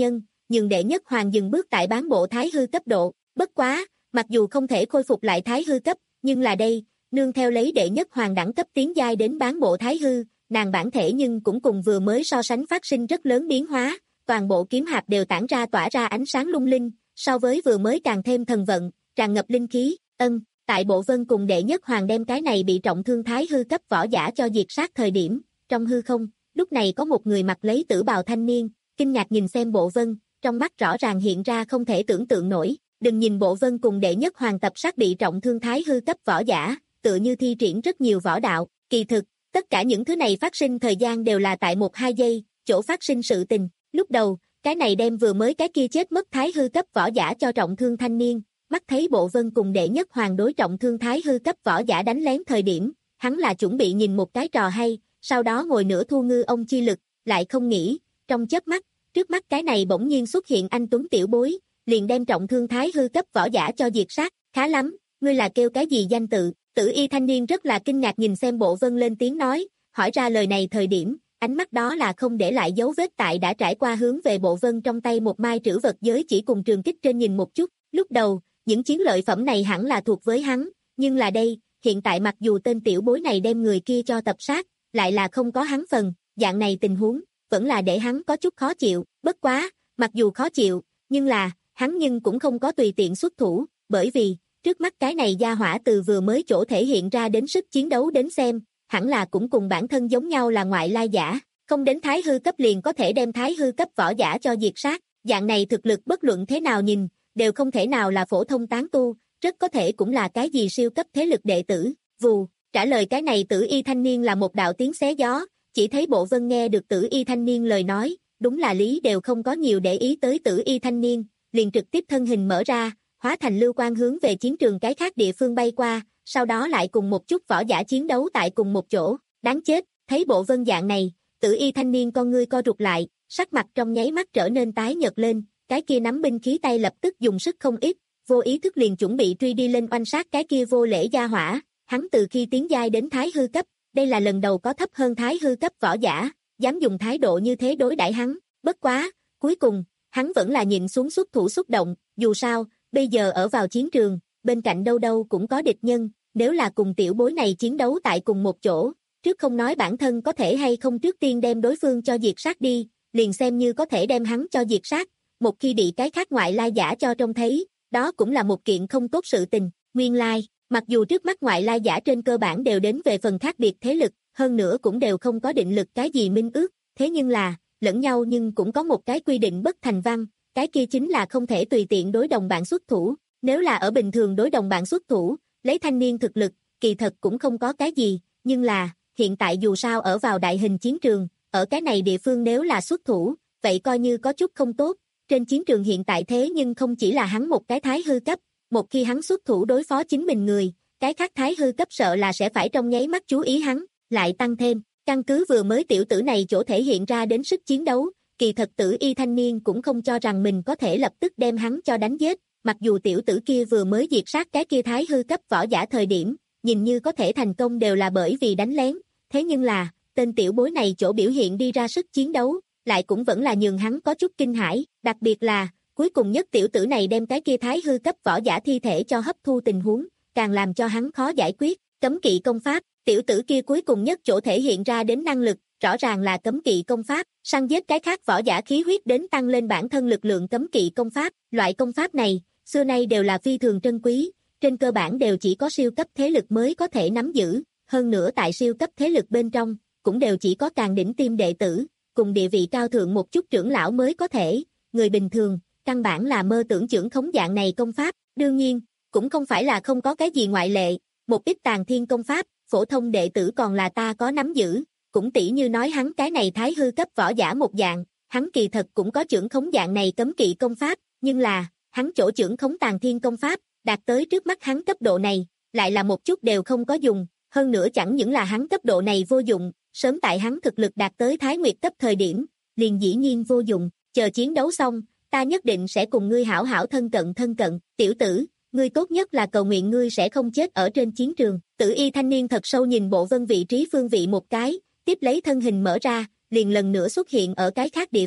nhường đệ nhất hoàng dừng bước tại bán bộ thái hư cấp độ. Bất quá, mặc dù không thể khôi phục lại thái hư cấp, nhưng là đây, nương theo lấy đệ nhất hoàng đẳng cấp tiến giai đến bán bộ thái hư, nàng bản thể nhưng cũng cùng vừa mới so sánh phát sinh rất lớn biến hóa, toàn bộ kiếm hạp đều tản ra tỏa ra ánh sáng lung linh, so với vừa mới càng thêm thần vận, tràn ngập linh khí. Ân, tại Bộ Vân cùng đệ nhất hoàng đem cái này bị trọng thương thái hư cấp võ giả cho diệt sát thời điểm, trong hư không, lúc này có một người mặc lấy tử bào thanh niên, kinh ngạc nhìn xem Bộ Vân, trong mắt rõ ràng hiện ra không thể tưởng tượng nổi. Đừng nhìn Bộ Vân cùng đệ nhất hoàng tập sát bị trọng thương thái hư cấp võ giả, tựa như thi triển rất nhiều võ đạo, kỳ thực, tất cả những thứ này phát sinh thời gian đều là tại một hai giây, chỗ phát sinh sự tình. Lúc đầu, cái này đem vừa mới cái kia chết mất thái hư cấp võ giả cho trọng thương thanh niên, mắt thấy Bộ Vân cùng đệ nhất hoàng đối trọng thương thái hư cấp võ giả đánh lén thời điểm, hắn là chuẩn bị nhìn một cái trò hay, sau đó ngồi nửa thu ngư ông chi lực, lại không nghĩ, trong chớp mắt, trước mắt cái này bỗng nhiên xuất hiện anh tuấn tiểu bối, liền đem trọng thương thái hư cấp võ giả cho diệt sát. Khá lắm, ngươi là kêu cái gì danh tự? Tử y thanh niên rất là kinh ngạc nhìn xem Bộ Vân lên tiếng nói, hỏi ra lời này thời điểm, ánh mắt đó là không để lại dấu vết tại đã trải qua hướng về Bộ Vân trong tay một mai trữ vật giới chỉ cùng trường kích trên nhìn một chút. Lúc đầu, những chiến lợi phẩm này hẳn là thuộc với hắn, nhưng là đây, hiện tại mặc dù tên tiểu bối này đem người kia cho tập sát, lại là không có hắn phần, dạng này tình huống, vẫn là để hắn có chút khó chịu. Bất quá, mặc dù khó chịu, nhưng là, hắn nhưng cũng không có tùy tiện xuất thủ, bởi vì, trước mắt cái này gia hỏa từ vừa mới chỗ thể hiện ra đến sức chiến đấu đến xem, hẳn là cũng cùng bản thân giống nhau là ngoại lai giả, không đến thái hư cấp liền có thể đem thái hư cấp võ giả cho diệt sát, dạng này thực lực bất luận thế nào nhìn, đều không thể nào là phổ thông tán tu, rất có thể cũng là cái gì siêu cấp thế lực đệ tử. Vù, trả lời cái này Tử y thanh niên là một đạo tiếng xé gió, chỉ thấy Bộ Vân nghe được Tử y thanh niên lời nói, đúng là lý đều không có nhiều để ý tới Tử y thanh niên, liền trực tiếp thân hình mở ra, hóa thành lưu quang hướng về chiến trường cái khác địa phương bay qua, sau đó lại cùng một chút võ giả chiến đấu tại cùng một chỗ. Đáng chết, thấy Bộ Vân dạng này, Tử y thanh niên con ngươi co rụt lại, sắc mặt trong nháy mắt trở nên tái nhợt lên, cái kia nắm binh khí tay lập tức dùng sức không ít, vô ý thức liền chuẩn bị truy đi lên oanh sát cái kia vô lễ gia hỏa. Hắn từ khi tiến giai đến thái hư cấp, đây là lần đầu có thấp hơn thái hư cấp võ giả, dám dùng thái độ như thế đối đãi hắn. Bất quá, cuối cùng, hắn vẫn là nhịn xuống xuất thủ xúc động, dù sao, bây giờ ở vào chiến trường, bên cạnh đâu đâu cũng có địch nhân, nếu là cùng tiểu bối này chiến đấu tại cùng một chỗ, trước không nói bản thân có thể hay không trước tiên đem đối phương cho diệt sát đi, liền xem như có thể đem hắn cho diệt sát, một khi bị cái khác ngoại lai giả cho trông thấy, đó cũng là một kiện không tốt sự tình. Nguyên lai, mặc dù trước mắt ngoại lai giả trên cơ bản đều đến về phần khác biệt thế lực, hơn nữa cũng đều không có định lực cái gì minh ước, thế nhưng là, lẫn nhau nhưng cũng có một cái quy định bất thành văn, cái kia chính là không thể tùy tiện đối đồng bạn xuất thủ. Nếu là ở bình thường đối đồng bạn xuất thủ, lấy thanh niên thực lực, kỳ thật cũng không có cái gì, nhưng là, hiện tại dù sao ở vào đại hình chiến trường, ở cái này địa phương nếu là xuất thủ, vậy coi như có chút không tốt. Trên chiến trường hiện tại thế nhưng không chỉ là hắn một cái thái hư cấp, một khi hắn xuất thủ đối phó chính mình người, cái khác thái hư cấp sợ là sẽ phải trong nháy mắt chú ý hắn, lại tăng thêm, căn cứ vừa mới tiểu tử này chỗ thể hiện ra đến sức chiến đấu, kỳ thật Tử y thanh niên cũng không cho rằng mình có thể lập tức đem hắn cho đánh giết, mặc dù tiểu tử kia vừa mới diệt sát cái kia thái hư cấp võ giả thời điểm, nhìn như có thể thành công đều là bởi vì đánh lén, thế nhưng là, tên tiểu bối này chỗ biểu hiện đi ra sức chiến đấu, lại cũng vẫn là nhường hắn có chút kinh hãi, đặc biệt là, cuối cùng nhất tiểu tử này đem cái kia thái hư cấp võ giả thi thể cho hấp thu tình huống, càng làm cho hắn khó giải quyết. Cấm kỵ công pháp, tiểu tử kia cuối cùng nhất chỗ thể hiện ra đến năng lực, rõ ràng là cấm kỵ công pháp, săn giết cái khác võ giả khí huyết đến tăng lên bản thân lực lượng cấm kỵ công pháp, loại công pháp này, xưa nay đều là phi thường trân quý, trên cơ bản đều chỉ có siêu cấp thế lực mới có thể nắm giữ, hơn nữa tại siêu cấp thế lực bên trong, cũng đều chỉ có càng đỉnh tiêm đệ tử, cùng địa vị cao thượng một chút trưởng lão mới có thể, người bình thường, căn bản là mơ tưởng trưởng khống dạng này công pháp, đương nhiên, cũng không phải là không có cái gì ngoại lệ, một ít tàng thiên công pháp, phổ thông đệ tử còn là ta có nắm giữ, cũng tỉ như nói hắn cái này thái hư cấp võ giả một dạng, hắn kỳ thật cũng có trưởng khống dạng này cấm kỵ công pháp, nhưng là, hắn chỗ trưởng khống tàng thiên công pháp, đạt tới trước mắt hắn cấp độ này, lại là một chút đều không có dùng, hơn nữa chẳng những là hắn cấp độ này vô dụng, sớm tại hắn thực lực đạt tới Thái Nguyệt cấp thời điểm, liền dĩ nhiên vô dụng, chờ chiến đấu xong, ta nhất định sẽ cùng ngươi hảo hảo thân cận thân cận, tiểu tử, ngươi tốt nhất là cầu nguyện ngươi sẽ không chết ở trên chiến trường. Tử y thanh niên thật sâu nhìn Bộ Vân vị trí phương vị một cái, tiếp lấy thân hình mở ra, liền lần nữa xuất hiện ở cái khác địa phương,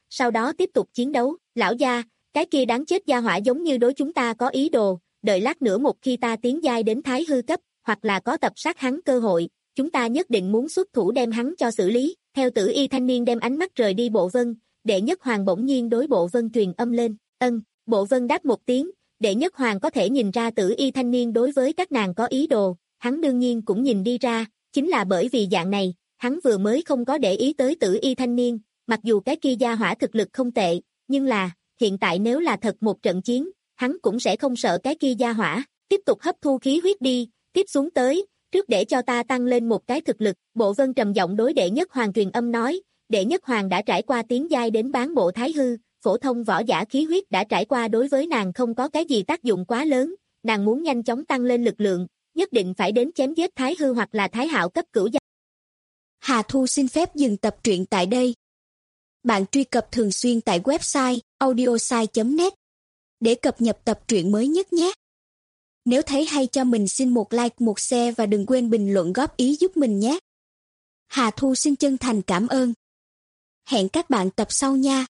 sau đó tiếp tục chiến đấu. Lão gia, cái kia đáng chết gia hỏa giống như đối chúng ta có ý đồ, đợi lát nữa một khi ta tiến giai đến thái hư cấp, hoặc là có tập sát hắn cơ hội, chúng ta nhất định muốn xuất thủ đem hắn cho xử lý. Theo Tử Y thanh niên đem ánh mắt rời đi Bộ Vân, Đệ Nhất Hoàng bỗng nhiên đối Bộ Vân truyền âm lên. Ân, Bộ Vân đáp một tiếng, Đệ Nhất Hoàng có thể nhìn ra Tử Y thanh niên đối với các nàng có ý đồ, hắn đương nhiên cũng nhìn đi ra, chính là bởi vì dạng này, hắn vừa mới không có để ý tới Tử Y thanh niên, mặc dù cái kia gia hỏa thực lực không tệ, nhưng là, hiện tại nếu là thật một trận chiến, hắn cũng sẽ không sợ cái kia gia hỏa, tiếp tục hấp thu khí huyết đi, tiếp xuống tới, trước để cho ta tăng lên một cái thực lực. Bộ Vân trầm giọng đối Đệ Nhất Hoàng truyền âm nói, Đệ Nhất Hoàng đã trải qua tiến giai đến bán bộ thái hư, phổ thông võ giả khí huyết đã trải qua đối với nàng không có cái gì tác dụng quá lớn, nàng muốn nhanh chóng tăng lên lực lượng, nhất định phải đến chém giết thái hư hoặc là thái hạo cấp cửu giai. Hà Thu xin phép dừng tập truyện tại đây. Bạn truy cập thường xuyên tại website audiosai chấm net để cập nhật tập truyện mới nhất nhé. Nếu thấy hay cho mình xin một like, một share và đừng quên bình luận góp ý giúp mình nhé. Hà Thu xin chân thành cảm ơn. Hẹn các bạn tập sau nha.